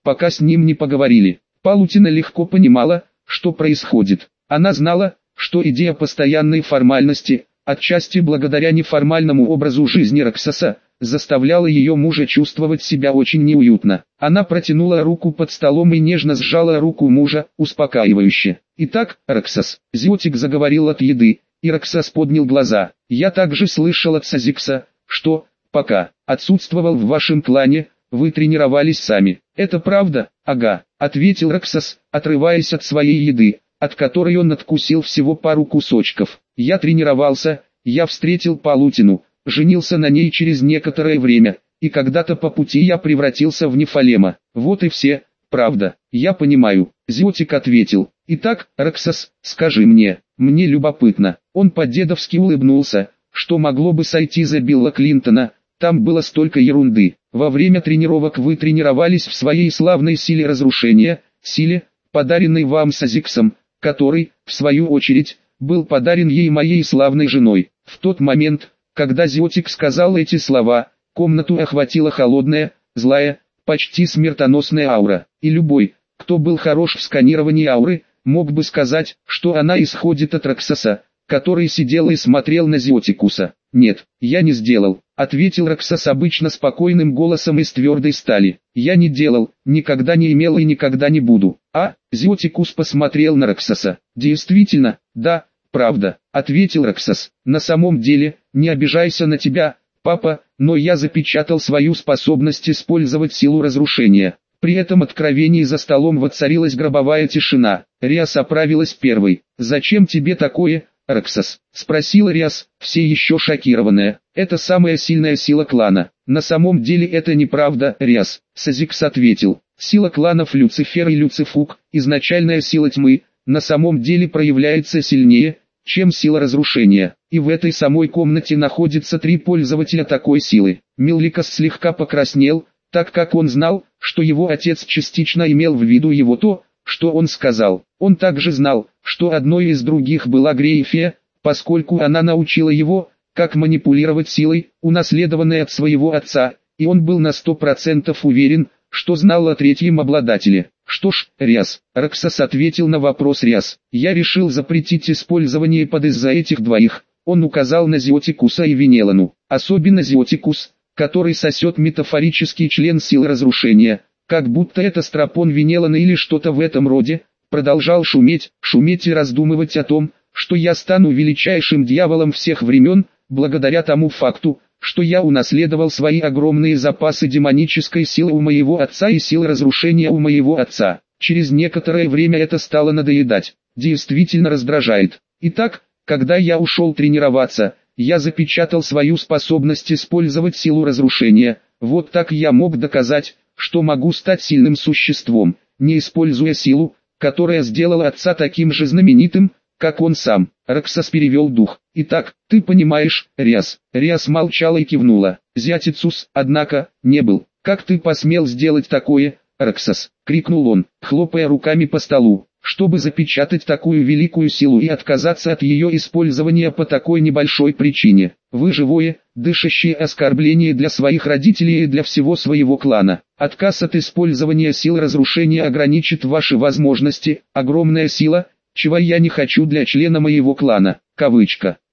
пока с ним не поговорили. Палутина легко понимала, что происходит. Она знала, что идея постоянной формальности, отчасти благодаря неформальному образу жизни Роксоса, заставляла ее мужа чувствовать себя очень неуютно. Она протянула руку под столом и нежно сжала руку мужа, успокаивающе. «Итак, Роксос», Зиотик заговорил от еды, и Роксос поднял глаза. «Я также слышал от Сазикса, что, пока отсутствовал в вашем клане, вы тренировались сами. Это правда?» «Ага», ответил Роксос, отрываясь от своей еды, от которой он откусил всего пару кусочков. «Я тренировался, я встретил Палутину, женился на ней через некоторое время, и когда-то по пути я превратился в Нефалема. Вот и все, правда, я понимаю», Зиотик ответил. «Итак, Роксос, скажи мне любопытно». Он по-дедовски улыбнулся, что могло бы сойти за Билла Клинтона, там было столько ерунды. «Во время тренировок вы тренировались в своей славной силе разрушения, силе, подаренной вам Сазиксом, который, в свою очередь, был подарен ей моей славной женой». В тот момент, когда Зиотик сказал эти слова, комнату охватила холодная, злая, почти смертоносная аура, и любой, кто был хорош в сканировании ауры, мог бы сказать, что она исходит от Роксоса, который сидел и смотрел на Зиотикуса. «Нет, я не сделал», — ответил Роксос обычно спокойным голосом из твердой стали. «Я не делал, никогда не имел и никогда не буду». Зиотикус посмотрел на Роксоса. «Действительно, да, правда», — ответил Роксос. «На самом деле, не обижайся на тебя, папа, но я запечатал свою способность использовать силу разрушения». При этом откровении за столом воцарилась гробовая тишина. Риас оправилась первой. «Зачем тебе такое, Роксос?» — спросила Риас, все еще шокированная. «Это самая сильная сила клана». «На самом деле это неправда, Риас», — Сазикс ответил. «Сила кланов Люцифер и Люцифук, изначальная сила тьмы, на самом деле проявляется сильнее, чем сила разрушения. И в этой самой комнате находится 3 пользователя такой силы». Милликас слегка покраснел, так как он знал, что его отец частично имел в виду его то, что он сказал. Он также знал, что одной из других была Грейфия, поскольку она научила его, как манипулировать силой, унаследованной от своего отца, и он был на 100% уверен, что знал о третьем обладателе. «Что ж, Риас», — Роксос ответил на вопрос Риас, — «я решил запретить использование под из-за этих двоих». Он указал на Зиотикуса и Венелану, особенно Зиотикус, который сосет метафорический член сил разрушения, как будто это стропон Венелана или что-то в этом роде, продолжал шуметь и раздумывать о том, что я стану величайшим дьяволом всех времен, благодаря тому факту, что я унаследовал свои огромные запасы демонической силы у моего отца и сил разрушения у моего отца. Через некоторое время это стало надоедать, действительно раздражает. Итак, когда я ушел тренироваться, я запечатал свою способность использовать силу разрушения. Вот так я мог доказать, что могу стать сильным существом, не используя силу, которая сделала отца таким же знаменитым, как он сам. Роксос перевел дух. «Итак, ты понимаешь, Риас». Риас молчала и кивнула. «Зиотикус, однако, не был. Как ты посмел сделать такое, Роксос?» — крикнул он, хлопая руками по столу. «Чтобы запечатать такую великую силу и отказаться от ее использования по такой небольшой причине. Вы живое, дышащее оскорбление для своих родителей и для всего своего клана. Отказ от использования сил разрушения ограничит ваши возможности. Огромная сила, чего я не хочу для члена моего клана». Кавычка.